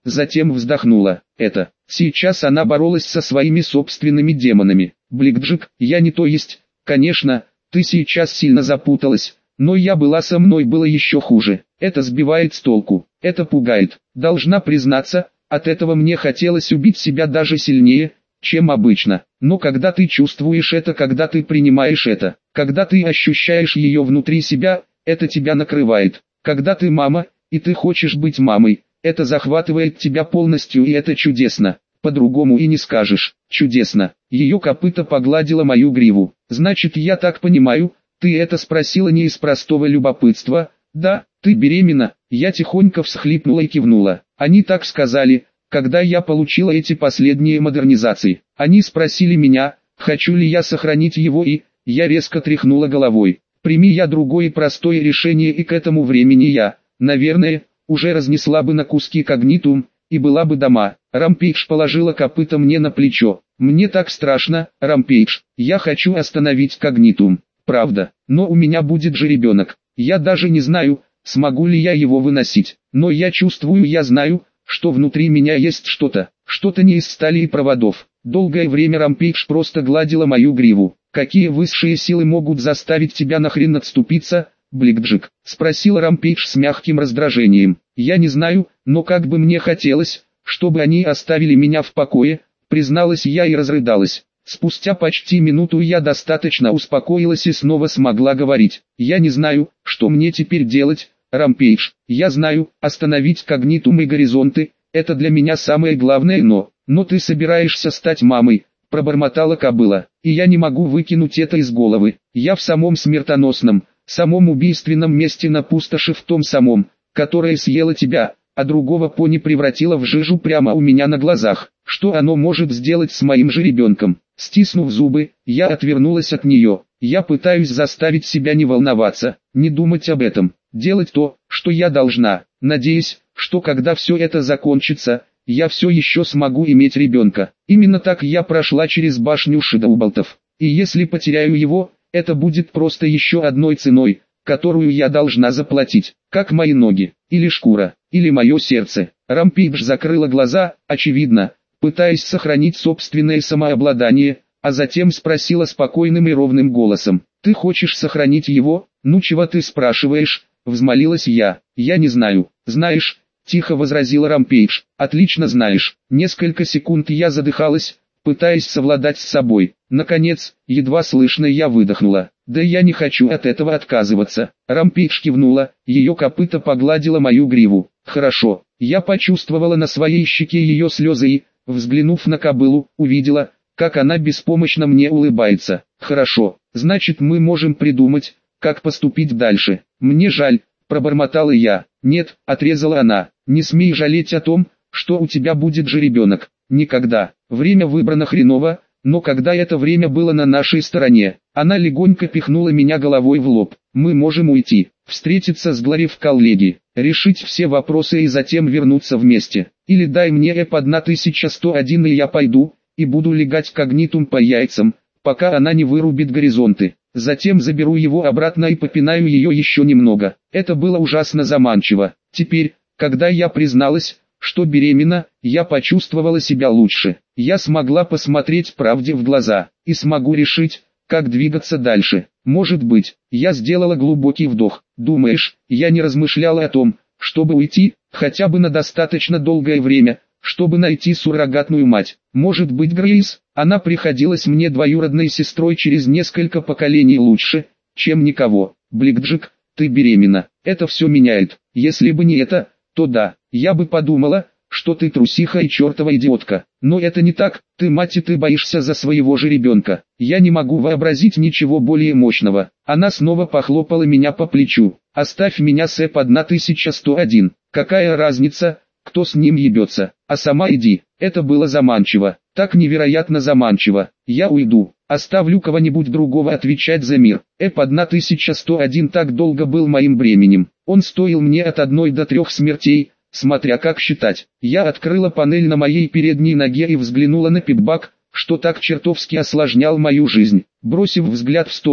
Speaker 1: затем вздохнула. Это, сейчас она боролась со своими собственными демонами. Бликджик, я не то есть, конечно, ты сейчас сильно запуталась, но я была со мной было еще хуже. Это сбивает с толку, это пугает. Должна признаться, от этого мне хотелось убить себя даже сильнее, чем обычно. Но когда ты чувствуешь это, когда ты принимаешь это, когда ты ощущаешь ее внутри себя, это тебя накрывает. Когда ты мама, и ты хочешь быть мамой, это захватывает тебя полностью, и это чудесно. По-другому и не скажешь. Чудесно. Ее копыто погладило мою гриву. Значит, я так понимаю, ты это спросила не из простого любопытства? Да, ты беременна. Я тихонько всхлипнула и кивнула. Они так сказали, когда я получила эти последние модернизации. Они спросили меня, хочу ли я сохранить его, и я резко тряхнула головой. Прими я другое простое решение, и к этому времени я, наверное, уже разнесла бы на куски когнитум, и была бы дома. Рампейдж положила копыто мне на плечо. Мне так страшно, Рампейдж, я хочу остановить когнитум. Правда, но у меня будет же ребенок. Я даже не знаю, смогу ли я его выносить. Но я чувствую, я знаю, что внутри меня есть что-то, что-то не из стали и проводов. Долгое время Рампейдж просто гладила мою гриву. Какие высшие силы могут заставить тебя нахрен отступиться, Бликджик? Спросил Рампейдж с мягким раздражением. Я не знаю, но как бы мне хотелось, чтобы они оставили меня в покое, призналась я и разрыдалась. Спустя почти минуту я достаточно успокоилась и снова смогла говорить. Я не знаю, что мне теперь делать, Рампейдж. Я знаю, остановить когнитум и горизонты, это для меня самое главное, но... Но ты собираешься стать мамой, пробормотала кобыла, и я не могу выкинуть это из головы. Я в самом смертоносном, самом убийственном месте на пустоши, в том самом, которое съело тебя, а другого пони превратило в жижу прямо у меня на глазах. Что оно может сделать с моим же ребенком? Стиснув зубы, я отвернулась от нее. Я пытаюсь заставить себя не волноваться, не думать об этом, делать то, что я должна, надеясь, что когда все это закончится, я все еще смогу иметь ребенка. Именно так я прошла через башню Шидаубалтов. И если потеряю его, это будет просто еще одной ценой, которую я должна заплатить, как мои ноги, или шкура, или мое сердце. Рампейдж закрыла глаза, очевидно, пытаясь сохранить собственное самообладание, а затем спросила спокойным и ровным голосом: «Ты хочешь сохранить его? Ну чего ты спрашиваешь?» — взмолилась я. «Я не знаю». «Знаешь», — тихо возразила Рампейдж, — «отлично знаешь». Несколько секунд я задыхалась, пытаясь совладать с собой. Наконец, едва слышно я выдохнула. «Да я не хочу от этого отказываться». Рампейдж кивнула, ее копыто погладило мою гриву. «Хорошо». Я почувствовала на своей щеке ее слезы и, взглянув на кобылу, увидела, как она беспомощно мне улыбается. «Хорошо, значит мы можем придумать, как поступить дальше». «Мне жаль», — пробормотала я. «Нет», — отрезала она, — «не смей жалеть о том, что у тебя будет же ребенок. Никогда. Время выбрано хреново, но когда это время было на нашей стороне». Она легонько пихнула меня головой в лоб. «Мы можем уйти, встретиться с Глори в коллегии, решить все вопросы и затем вернуться вместе. Или дай мне эп тысяча сто один, и я пойду, и буду легать когнитум по яйцам, пока она не вырубит горизонты. Затем заберу его обратно и попинаю ее еще немного». Это было ужасно заманчиво. Теперь, когда я призналась, что беременна, я почувствовала себя лучше. Я смогла посмотреть правде в глаза, и смогу решить, как двигаться дальше. Может быть, я сделала глубокий вдох. «Думаешь, я не размышляла о том, чтобы уйти, хотя бы на достаточно долгое время, чтобы найти суррогатную мать? Может быть, Грейс, она приходилась мне двоюродной сестрой через несколько поколений лучше, чем никого. Бликджик, ты беременна, это все меняет. Если бы не это, то да, я бы подумала, что ты трусиха и чертова идиотка. Но это не так, ты мать, и ты боишься за своего же ребенка. Я не могу вообразить ничего более мощного». Она снова похлопала меня по плечу. «Оставь меня с эп тысяча сто один. Какая разница, кто с ним ебется, а сама иди». Это было заманчиво, так невероятно заманчиво. «Я уйду, оставлю кого-нибудь другого отвечать за мир». эп тысяча сто один так долго был моим бременем. Он стоил мне от одной до трех смертей, смотря как считать. Я открыла панель на моей передней ноге и взглянула на пипбак, что так чертовски осложнял мою жизнь. Бросив взгляд в сторону,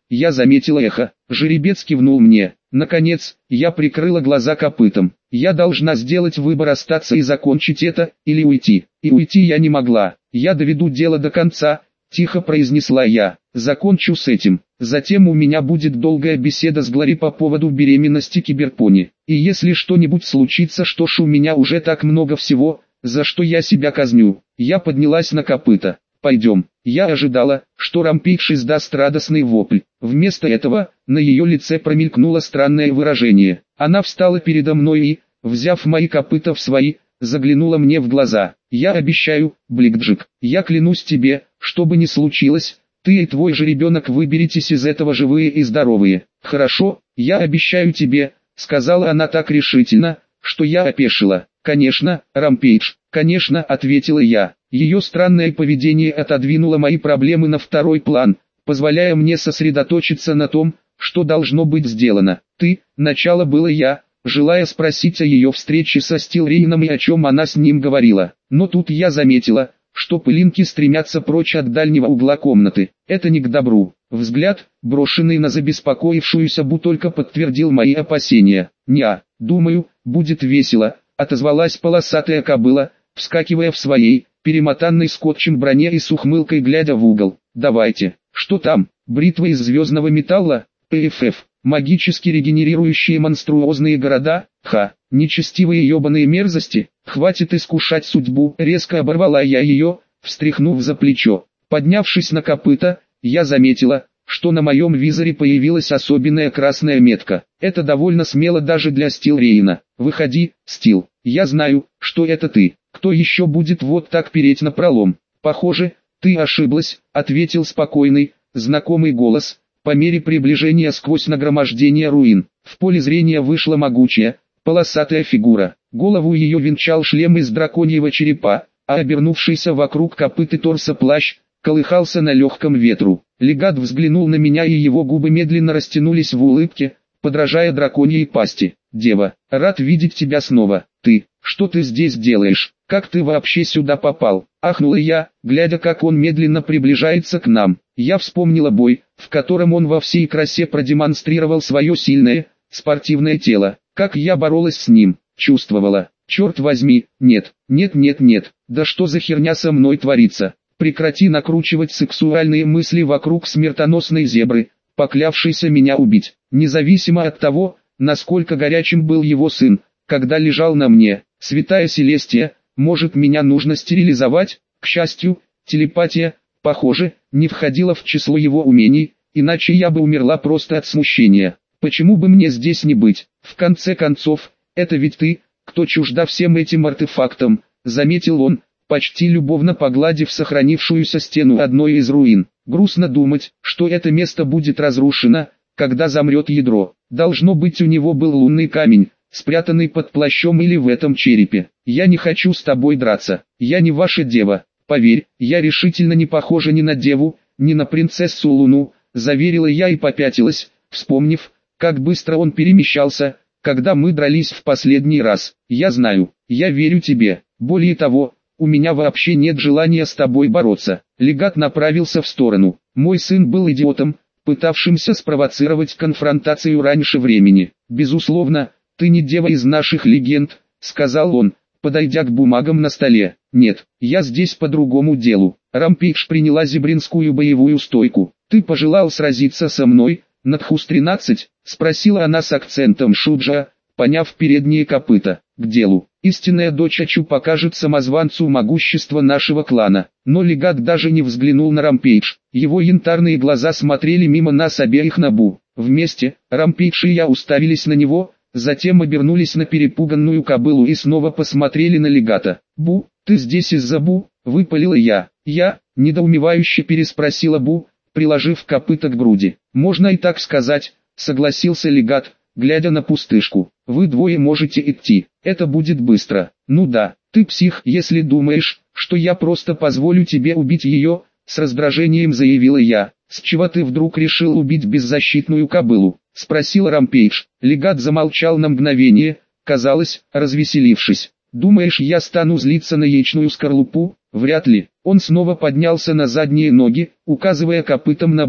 Speaker 1: Я заметила эхо. Жеребец кивнул мне. Наконец, я прикрыла глаза копытом. Я должна сделать выбор: остаться и закончить это, или уйти. И уйти я не могла. Я доведу дело до конца, тихо произнесла я. Закончу с этим. Затем у меня будет долгая беседа с Глори по поводу беременности Киберпони. И если что-нибудь случится, что ж, у меня уже так много всего, за что я себя казню. Я поднялась на копыта. Пойдем. Я ожидала, что Рампейдж издаст радостный вопль. Вместо этого, на ее лице промелькнуло странное выражение. Она встала передо мной и, взяв мои копыта в свои, заглянула мне в глаза. Я обещаю, Бликджик, я клянусь тебе, что бы ни случилось, ты и твой же ребенок выберетесь из этого живые и здоровые. Хорошо, я обещаю тебе, сказала она так решительно, что я опешила. Конечно, Рампейдж, конечно, ответила я. Ее странное поведение отодвинуло мои проблемы на второй план, позволяя мне сосредоточиться на том, что должно быть сделано. Ты, начало было я, желая спросить о ее встрече со Стилрейном и о чем она с ним говорила. Но тут я заметила, что пылинки стремятся прочь от дальнего угла комнаты. Это не к добру. Взгляд, брошенный на забеспокоившуюся Бу, только подтвердил мои опасения. «Неа, думаю, будет весело», — отозвалась полосатая кобыла, вскакивая в своей, перемотанной скотчем броне и с ухмылкой глядя в угол. «Давайте, что там, бритва из звездного металла, ПФФ, магически регенерирующие монструозные города, ха, нечестивые ебаные мерзости, хватит искушать судьбу», резко оборвала я ее, встряхнув за плечо. Поднявшись на копыта, я заметила, что на моем визоре появилась особенная красная метка. Это довольно смело даже для Стилрейна. «Выходи, Стил, я знаю, что это ты. Кто еще будет вот так переть напролом?» «Похоже, ты ошиблась», — ответил спокойный, знакомый голос. По мере приближения сквозь нагромождение руин, в поле зрения вышла могучая, полосатая фигура. Голову ее венчал шлем из драконьего черепа, а обернувшийся вокруг копыт и торса плащ колыхался на легком ветру. Легат взглянул на меня, и его губы медленно растянулись в улыбке, подражая драконьей пасти. «Дева, рад видеть тебя снова. Ты, что ты здесь делаешь? Как ты вообще сюда попал?» Ахнула я, глядя, как он медленно приближается к нам. Я вспомнила бой, в котором он во всей красе продемонстрировал свое сильное, спортивное тело. Как я боролась с ним, чувствовала. Черт возьми, нет, нет, нет, нет, да что за херня со мной творится? Прекрати накручивать сексуальные мысли вокруг смертоносной зебры, поклявшейся меня убить. Независимо от того, насколько горячим был его сын, когда лежал на мне. Святая Селестия, может, меня нужно стерилизовать? К счастью, телепатия, похоже, не входила в число его умений, иначе я бы умерла просто от смущения. Почему бы мне здесь не быть? В конце концов, это ведь ты, кто чужда всем этим артефактам, заметил он, почти любовно погладив сохранившуюся стену одной из руин. Грустно думать, что это место будет разрушено, когда замрет ядро. Должно быть, у него был лунный камень, спрятанный под плащом или в этом черепе. Я не хочу с тобой драться, я не ваша дева. Поверь, я решительно не похожа ни на деву, ни на принцессу Луну, заверила я и попятилась, вспомнив, как быстро он перемещался, когда мы дрались в последний раз. Я знаю, я верю тебе. Более того, у меня вообще нет желания с тобой бороться. Легат направился в сторону. Мой сын был идиотом, пытавшимся спровоцировать конфронтацию раньше времени. Безусловно, ты не дева из наших легенд, сказал он, подойдя к бумагам на столе. Нет, я здесь по другому делу. Рампейдж приняла зебринскую боевую стойку. Ты пожелал сразиться со мной, Надхус тринадцать? Спросила она с акцентом Шуджа, поняв передние копыта. К делу. Истинная дочь Ачу покажет самозванцу могущество нашего клана. Но Легат даже не взглянул на Рампейдж. Его янтарные глаза смотрели мимо нас обеих на Бу. Вместе, Рампейдж и я уставились на него, затем обернулись на перепуганную кобылу и снова посмотрели на Легата. «Бу, ты здесь из-за Бу?» — выпалила я. «Я?» — недоумевающе переспросила Бу, приложив копыта к груди. «Можно и так сказать», — согласился Легат, глядя на пустышку. «Вы двое можете идти, это будет быстро». «Ну да, ты псих, если думаешь, что я просто позволю тебе убить ее», — с раздражением заявила я. «С чего ты вдруг решил убить беззащитную кобылу?» — спросил Рампейдж. Легат замолчал на мгновение, казалось, развеселившись. «Думаешь, я стану злиться на яичную скорлупу? Вряд ли». Он снова поднялся на задние ноги, указывая копытом на Бу.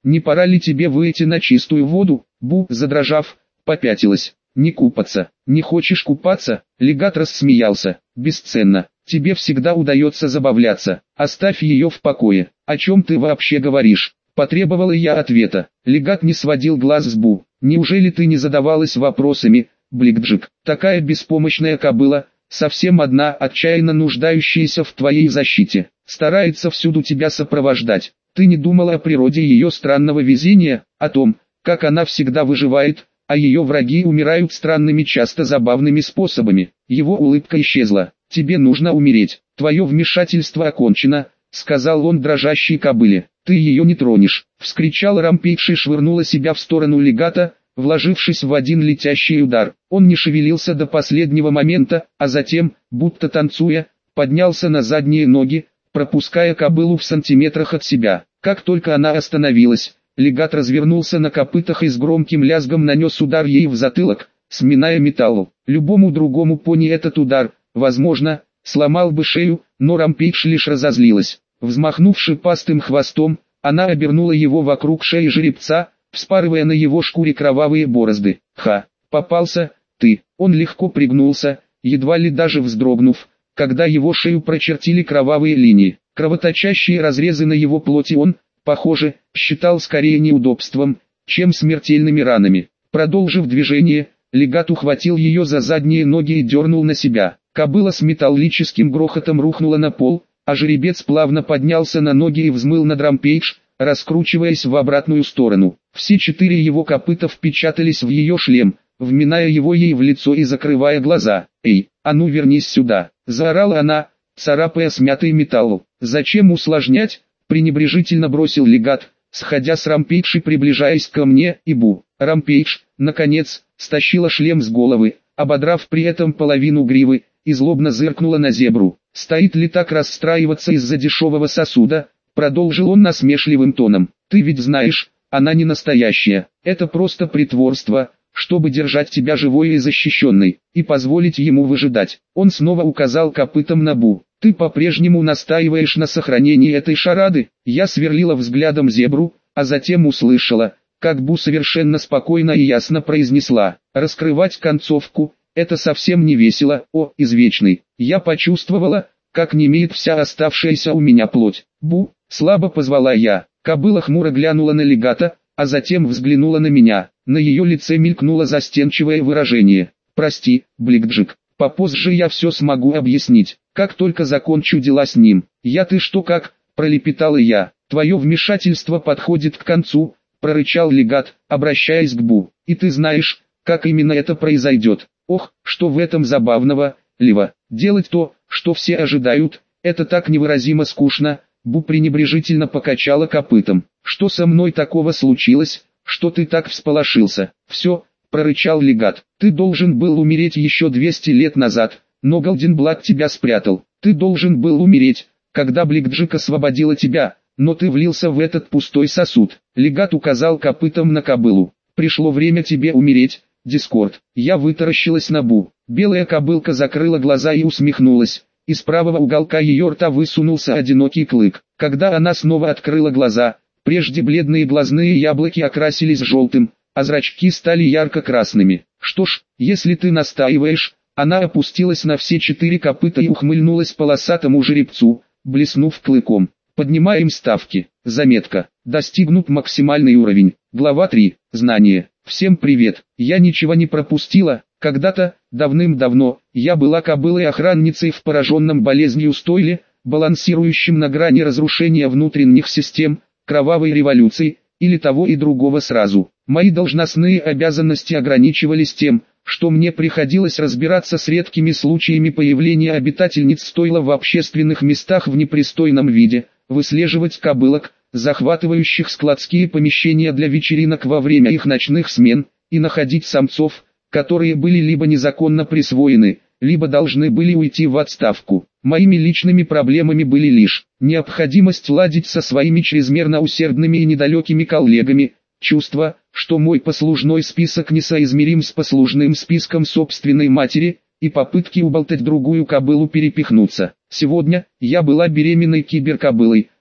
Speaker 1: не пора ли тебе выйти на чистую воду? Бу, задрожав, попятилась. Не купаться. Не хочешь купаться? Легат рассмеялся. Бесценно. Тебе всегда удается забавляться. Оставь ее в покое. О чем ты вообще говоришь? Потребовала я ответа. Легат не сводил глаз с Бу. Неужели ты не задавалась вопросами, Бликджик? Такая беспомощная кобыла, совсем одна, отчаянно нуждающаяся в твоей защите. Старается всюду тебя сопровождать. Ты не думала о природе ее странного везения, о том, как она всегда выживает, а ее враги умирают странными, часто забавными способами. Его улыбка исчезла. Тебе нужно умереть. Твое вмешательство окончено, сказал он дрожащей кобыле. Ты ее не тронешь. Вскричала Рампейдж и швырнула себя в сторону Легата, вложившись в один летящий удар. Он не шевелился до последнего момента, а затем, будто танцуя, поднялся на задние ноги, пропуская кобылу в сантиметрах от себя. Как только она остановилась, Легат развернулся на копытах и с громким лязгом нанес удар ей в затылок, сминая металлу. Любому другому пони этот удар, возможно, сломал бы шею, но Рампейдж лишь разозлилась. Взмахнув шипастым хвостом, она обернула его вокруг шеи жеребца, вспарывая на его шкуре кровавые борозды. «Ха! Попался, ты!» Он легко пригнулся, едва ли даже вздрогнув, когда его шею прочертили кровавые линии. Кровоточащие разрезы на его плоти он, похоже, считал скорее неудобством, чем смертельными ранами. Продолжив движение, Легат ухватил ее за задние ноги и дернул на себя. Кобыла с металлическим грохотом рухнула на пол, а жеребец плавно поднялся на ноги и взмыл над Рампейдж, раскручиваясь в обратную сторону. Все четыре его копыта впечатались в ее шлем, вминая его ей в лицо и закрывая глаза. «Эй, а ну вернись сюда!» – заорала она, царапая смятый металл. «Зачем усложнять?» – пренебрежительно бросил Легат, сходя с Рампейдж и приближаясь ко мне и Бу. Рампейдж, наконец, стащила шлем с головы, ободрав при этом половину гривы, и злобно зыркнула на зебру. «Стоит ли так расстраиваться из-за дешевого сосуда?» – продолжил он насмешливым тоном. «Ты ведь знаешь, она не настоящая, это просто притворство, чтобы держать тебя живой и защищенной, и позволить ему выжидать». Он снова указал копытом на Бу. «Ты по-прежнему настаиваешь на сохранении этой шарады?» Я сверлила взглядом зебру, а затем услышала, как Бу совершенно спокойно и ясно произнесла: «Раскрывать концовку – это совсем не весело, о, извечный». Я почувствовала, как немеет вся оставшаяся у меня плоть. «Бу», слабо позвала я. Кобыла хмуро глянула на Легата, а затем взглянула на меня. На ее лице мелькнуло застенчивое выражение. «Прости, Бликджик, попозже я все смогу объяснить, как только закончу дела с ним». «Я ты что как?» – пролепетала я. «Твое вмешательство подходит к концу», – прорычал Легат, обращаясь к Бу. «И ты знаешь, как именно это произойдет». «Ох, что в этом забавного, Лива? Делать то, что все ожидают, это так невыразимо скучно». Бу пренебрежительно покачала копытом. «Что со мной такого случилось, что ты так всполошился?» «Все», — прорычал Легат. «Ты должен был умереть еще двести лет назад, но Голденблат тебя спрятал. Ты должен был умереть, когда Бликджик освободила тебя, но ты влился в этот пустой сосуд». Легат указал копытом на кобылу. «Пришло время тебе умереть, Дискорд». Я вытаращилась на Бу. Белая кобылка закрыла глаза и усмехнулась. Из правого уголка ее рта высунулся одинокий клык. Когда она снова открыла глаза, прежде бледные глазные яблоки окрасились желтым, а зрачки стали ярко-красными. «Что ж, если ты настаиваешь...» Она опустилась на все четыре копыта и ухмыльнулась полосатому жеребцу, блеснув клыком. «Поднимаем ставки. Заметка. Достигнут максимальный уровень». Глава три. Знание. Всем привет. Я ничего не пропустила. Когда-то, давным-давно, я была кобылой-охранницей в пораженном болезнью стойле, балансирующим на грани разрушения внутренних систем, кровавой революции, или того и другого сразу. Мои должностные обязанности ограничивались тем, что мне приходилось разбираться с редкими случаями появления обитательниц стойла в общественных местах в непристойном виде, выслеживать кобылок, захватывающих складские помещения для вечеринок во время их ночных смен, и находить самцов, которые были либо незаконно присвоены, либо должны были уйти в отставку. Моими личными проблемами были лишь необходимость ладить со своими чрезмерно усердными и недалекими коллегами, чувство, что мой послужной список несоизмерим с послужным списком собственной матери, и попытки уболтать другую кобылу перепихнуться. Сегодня я была беременной киберкобылой,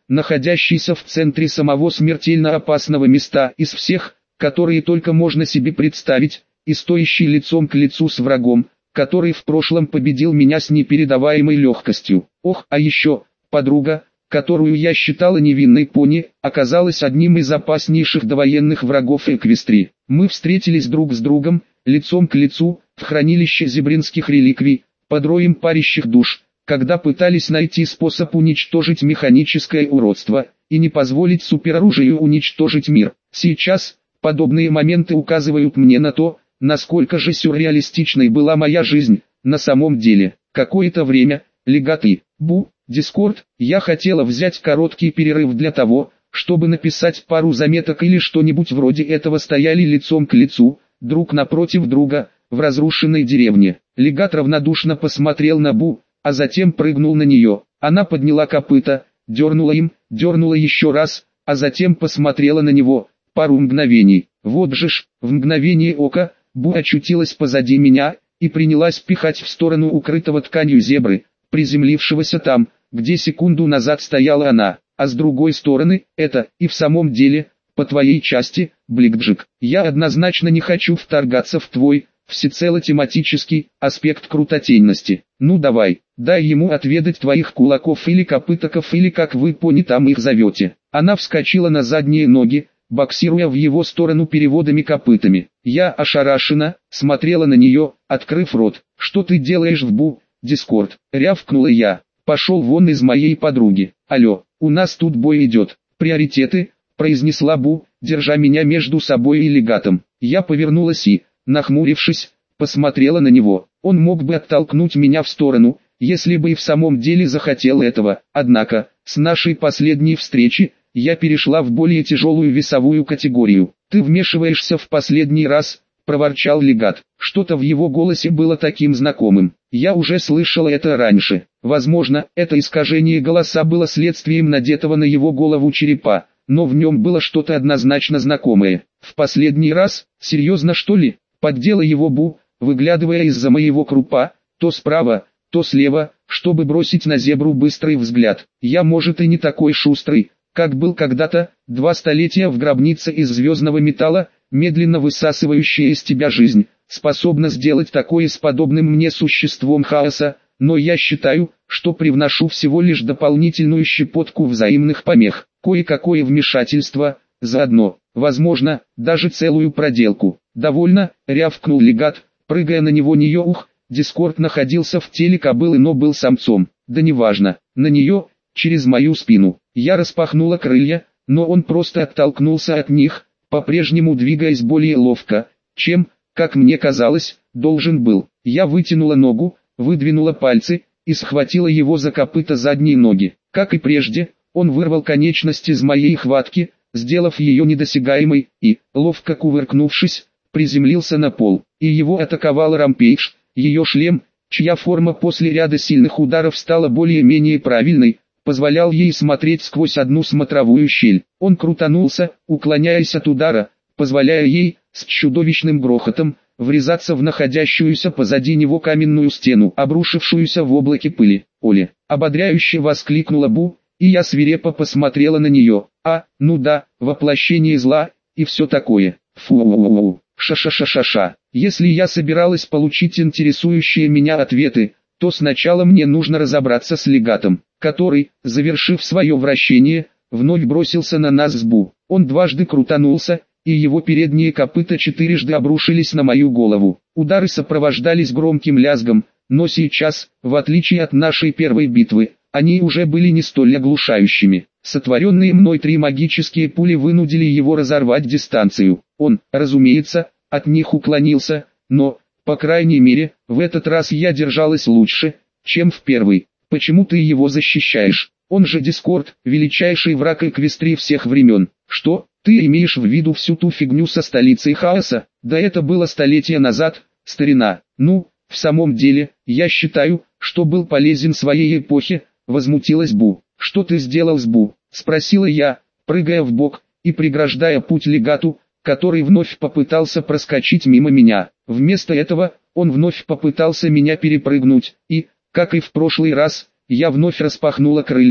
Speaker 1: находящийся в центре самого смертельно опасного места из всех, которые только можно себе представить, и стоящий лицом к лицу с врагом, который в прошлом победил меня с непередаваемой легкостью. Ох, а еще, подруга, которую я считала невинной пони, оказалась одним из опаснейших довоенных врагов Эквестрии. Мы встретились друг с другом, лицом к лицу, в хранилище зебринских реликвий, под роем парящих душ, когда пытались найти способ уничтожить механическое уродство, и не позволить супероружию уничтожить мир. Сейчас, подобные моменты указывают мне на то, насколько же сюрреалистичной была моя жизнь, на самом деле. Какое-то время, легат и Бу, Дискорд, я хотела взять короткий перерыв для того, чтобы написать пару заметок или что-нибудь вроде этого. Стояли лицом к лицу, друг напротив друга, в разрушенной деревне. Легат равнодушно посмотрел на Бу, а затем прыгнул на нее. Она подняла копыта, дернула им, дернула еще раз, а затем посмотрела на него, пару мгновений. Вот же ж, в мгновение ока, Бу очутилась позади меня, и принялась пихать в сторону укрытого тканью зебры, приземлившегося там, где секунду назад стояла она, а с другой стороны, это, и в самом деле, по твоей части, Бликджик. Я однозначно не хочу вторгаться в твой, всецело тематический, аспект крутотенности. Ну давай, дай ему отведать твоих кулаков или копытоков, или как вы пони там их зовете. Она вскочила на задние ноги, боксируя в его сторону переводами копытами. Я ошарашенно смотрела на нее, открыв рот. «Что ты делаешь в Бу, Дискорд?» — рявкнула я. «Пошел вон из моей подруги. Алло, у нас тут бой идет. Приоритеты», — произнесла Бу, держа меня между собой и легатом. Я повернулась и, нахмурившись, посмотрела на него. Он мог бы оттолкнуть меня в сторону, если бы и в самом деле захотел этого. Однако, с нашей последней встречи, я перешла в более тяжелую весовую категорию. «Ты вмешиваешься в последний раз», — проворчал легат. Что-то в его голосе было таким знакомым. Я уже слышала это раньше. Возможно, это искажение голоса было следствием надетого на его голову черепа, но в нем было что-то однозначно знакомое. «В последний раз? Серьезно, что ли?» — поддела его Бу, выглядывая из-за моего крупа, то справа, то слева, чтобы бросить на зебру быстрый взгляд. «Я, может, и не такой шустрый, как был когда-то, два столетия в гробнице из звездного металла, медленно высасывающая из тебя жизнь, способна сделать такое с подобным мне существом хаоса, но я считаю, что привношу всего лишь дополнительную щепотку взаимных помех, кое-какое вмешательство, заодно, возможно, даже целую проделку». «Довольно», — рявкнул легат, прыгая на него. Нее ух, Дискорд находился в теле кобылы, но был самцом. «Да неважно, на нее, через мою спину». Я распахнула крылья, но он просто оттолкнулся от них, по-прежнему двигаясь более ловко, чем, как мне казалось, должен был. Я вытянула ногу, выдвинула пальцы и схватила его за копыта задней ноги. Как и прежде, он вырвал конечность из моей хватки, сделав ее недосягаемой, и, ловко кувыркнувшись, приземлился на пол. И его атаковал Рампейдж, ее шлем, чья форма после ряда сильных ударов стала более-менее правильной, позволял ей смотреть сквозь одну смотровую щель. Он крутанулся, уклоняясь от удара, позволяя ей, с чудовищным грохотом, врезаться в находящуюся позади него каменную стену, обрушившуюся в облаке пыли. «Оля!» — ободряюще воскликнула Бу, и я свирепо посмотрела на нее. «А, ну да, воплощение зла, и все такое. Фу-у-у-у, ша-ша-ша-ша-ша». Если я собиралась получить интересующие меня ответы, то сначала мне нужно разобраться с легатом, который, завершив свое вращение, вновь бросился на нас с Бу. Он дважды крутанулся, и его передние копыта четырежды обрушились на мою голову. Удары сопровождались громким лязгом, но сейчас, в отличие от нашей первой битвы, они уже были не столь оглушающими. Сотворенные мной три магические пули вынудили его разорвать дистанцию. Он, разумеется, от них уклонился, но, по крайней мере, в этот раз я держалась лучше, чем в первый. «Почему ты его защищаешь? Он же Дискорд, величайший враг Эквестрии всех времен». «Что, ты имеешь в виду всю ту фигню со столицей хаоса? Да это было столетия назад, старина». «Ну, в самом деле, я считаю, что был полезен своей эпохе», — возмутилась Бу. «Что ты сделал с Бу?» — спросила я, прыгая в бок и преграждая путь легату, который вновь попытался проскочить мимо меня. Вместо этого, он вновь попытался меня перепрыгнуть, и, как и в прошлый раз, я вновь распахнула крылья,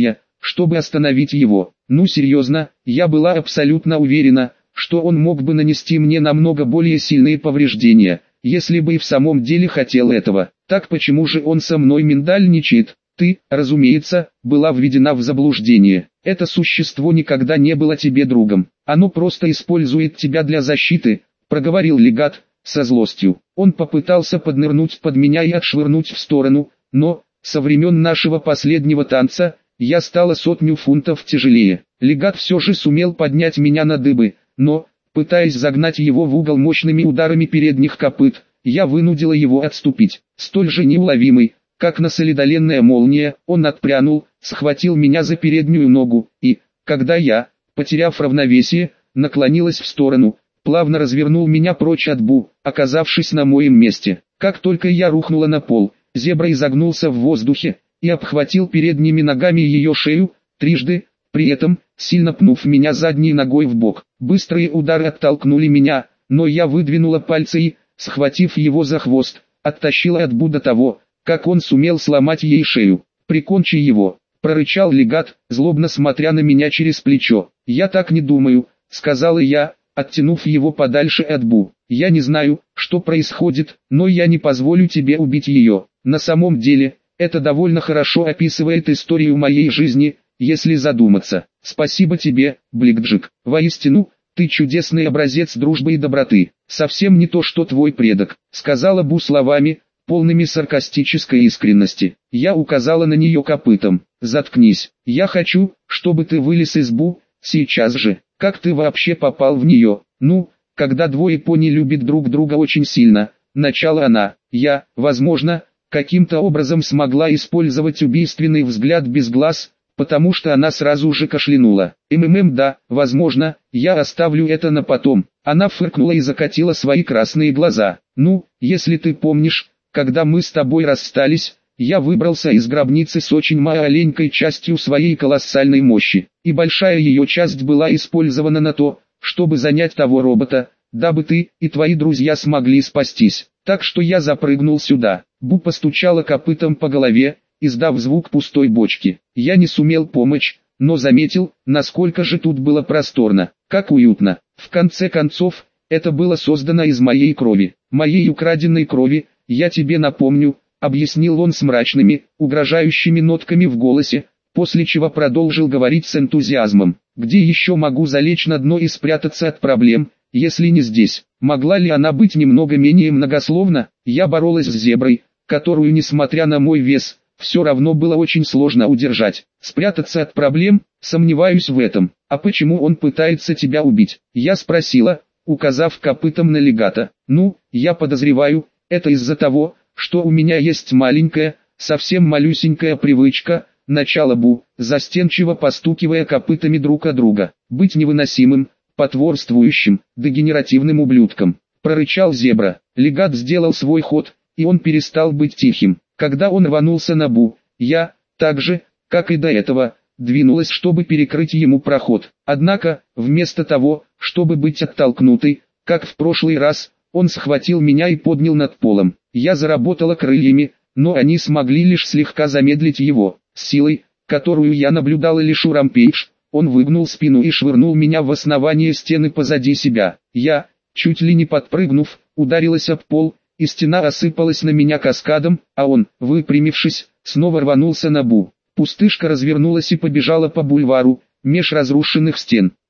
Speaker 1: чтобы остановить его. Ну серьезно, я была абсолютно уверена, что он мог бы нанести мне намного более сильные повреждения, если бы и в самом деле хотел этого. Так почему же он со мной миндальничает? Ты, разумеется, была введена в заблуждение. Это существо никогда не было тебе другом. Оно просто использует тебя для защиты, проговорил легат со злостью. Он попытался поднырнуть под меня и отшвырнуть в сторону, но, со времен нашего последнего танца, я стала сотню фунтов тяжелее. Легат все же сумел поднять меня на дыбы, но, пытаясь загнать его в угол мощными ударами передних копыт, я вынудила его отступить. Столь же неуловимый, как наследоленная молния, он отпрянул, схватил меня за переднюю ногу, и, когда я, потеряв равновесие, наклонилась в сторону, плавно развернул меня прочь от Бу, оказавшись на моем месте. Как только я рухнула на пол, зебра изогнулся в воздухе и обхватил передними ногами ее шею, трижды, при этом, сильно пнув меня задней ногой в бок. Быстрые удары оттолкнули меня, но я выдвинула пальцы и, схватив его за хвост, оттащила от Бу до того, как он сумел сломать ей шею. «Прикончи его», — прорычал легат, злобно смотря на меня через плечо. «Я так не думаю», — сказала я, оттянув его подальше от Бу. «Я не знаю, что происходит, но я не позволю тебе убить ее. На самом деле, это довольно хорошо описывает историю моей жизни, если задуматься. Спасибо тебе, Бликджик. Воистину, ты чудесный образец дружбы и доброты. Совсем не то, что твой предок», — сказала Бу словами, полными саркастической искренности. Я указала на нее копытом. «Заткнись. Я хочу, чтобы ты вылез из Бу, сейчас же. Как ты вообще попал в нее?» «Ну, когда двое пони любят друг друга очень сильно», — начала она. Я, возможно, каким-то образом смогла использовать убийственный взгляд без глаз, потому что она сразу же кашлянула. «МММ, да, возможно, я оставлю это на потом». Она фыркнула и закатила свои красные глаза. «Ну, если ты помнишь, когда мы с тобой расстались, я выбрался из гробницы с очень маленькой частью своей колоссальной мощи, и большая ее часть была использована на то, чтобы занять того робота, дабы ты и твои друзья смогли спастись. Так что я запрыгнул сюда». Бу постучала копытом по голове, издав звук пустой бочки. Я не сумел помочь, но заметил, насколько же тут было просторно, как уютно. В конце концов, это было создано из моей крови, моей украденной крови, я тебе напомню, объяснил он с мрачными, угрожающими нотками в голосе, после чего продолжил говорить с энтузиазмом. «Где еще могу залечь на дно и спрятаться от проблем, если не здесь?» Могла ли она быть немного менее многословна? Я боролась с зеброй, которую, несмотря на мой вес, все равно было очень сложно удержать. Спрятаться от проблем? Сомневаюсь в этом. «А почему он пытается тебя убить?» Я спросила, указав копытом на легата. «Ну, я подозреваю, это из-за того, что у меня есть маленькая, совсем малюсенькая привычка», начала Бу, застенчиво постукивая копытами друг о друга. «Быть невыносимым, потворствующим, дегенеративным ублюдком», прорычал зебра. Легат сделал свой ход, и он перестал быть тихим. Когда он рванулся на Бу, я, так же, как и до этого, двинулась, чтобы перекрыть ему проход. Однако, вместо того, чтобы быть оттолкнутой, как в прошлый раз, он схватил меня и поднял над полом. Я заработала крыльями, но они смогли лишь слегка замедлить его. С силой, которую я наблюдала лишь у Рампейдж, он выгнул спину и швырнул меня в основание стены позади себя. Я, чуть ли не подпрыгнув, ударилась об пол, и стена осыпалась на меня каскадом, а он, выпрямившись, снова рванулся на Бу. Пустышка развернулась и побежала по бульвару, меж разрушенных стен.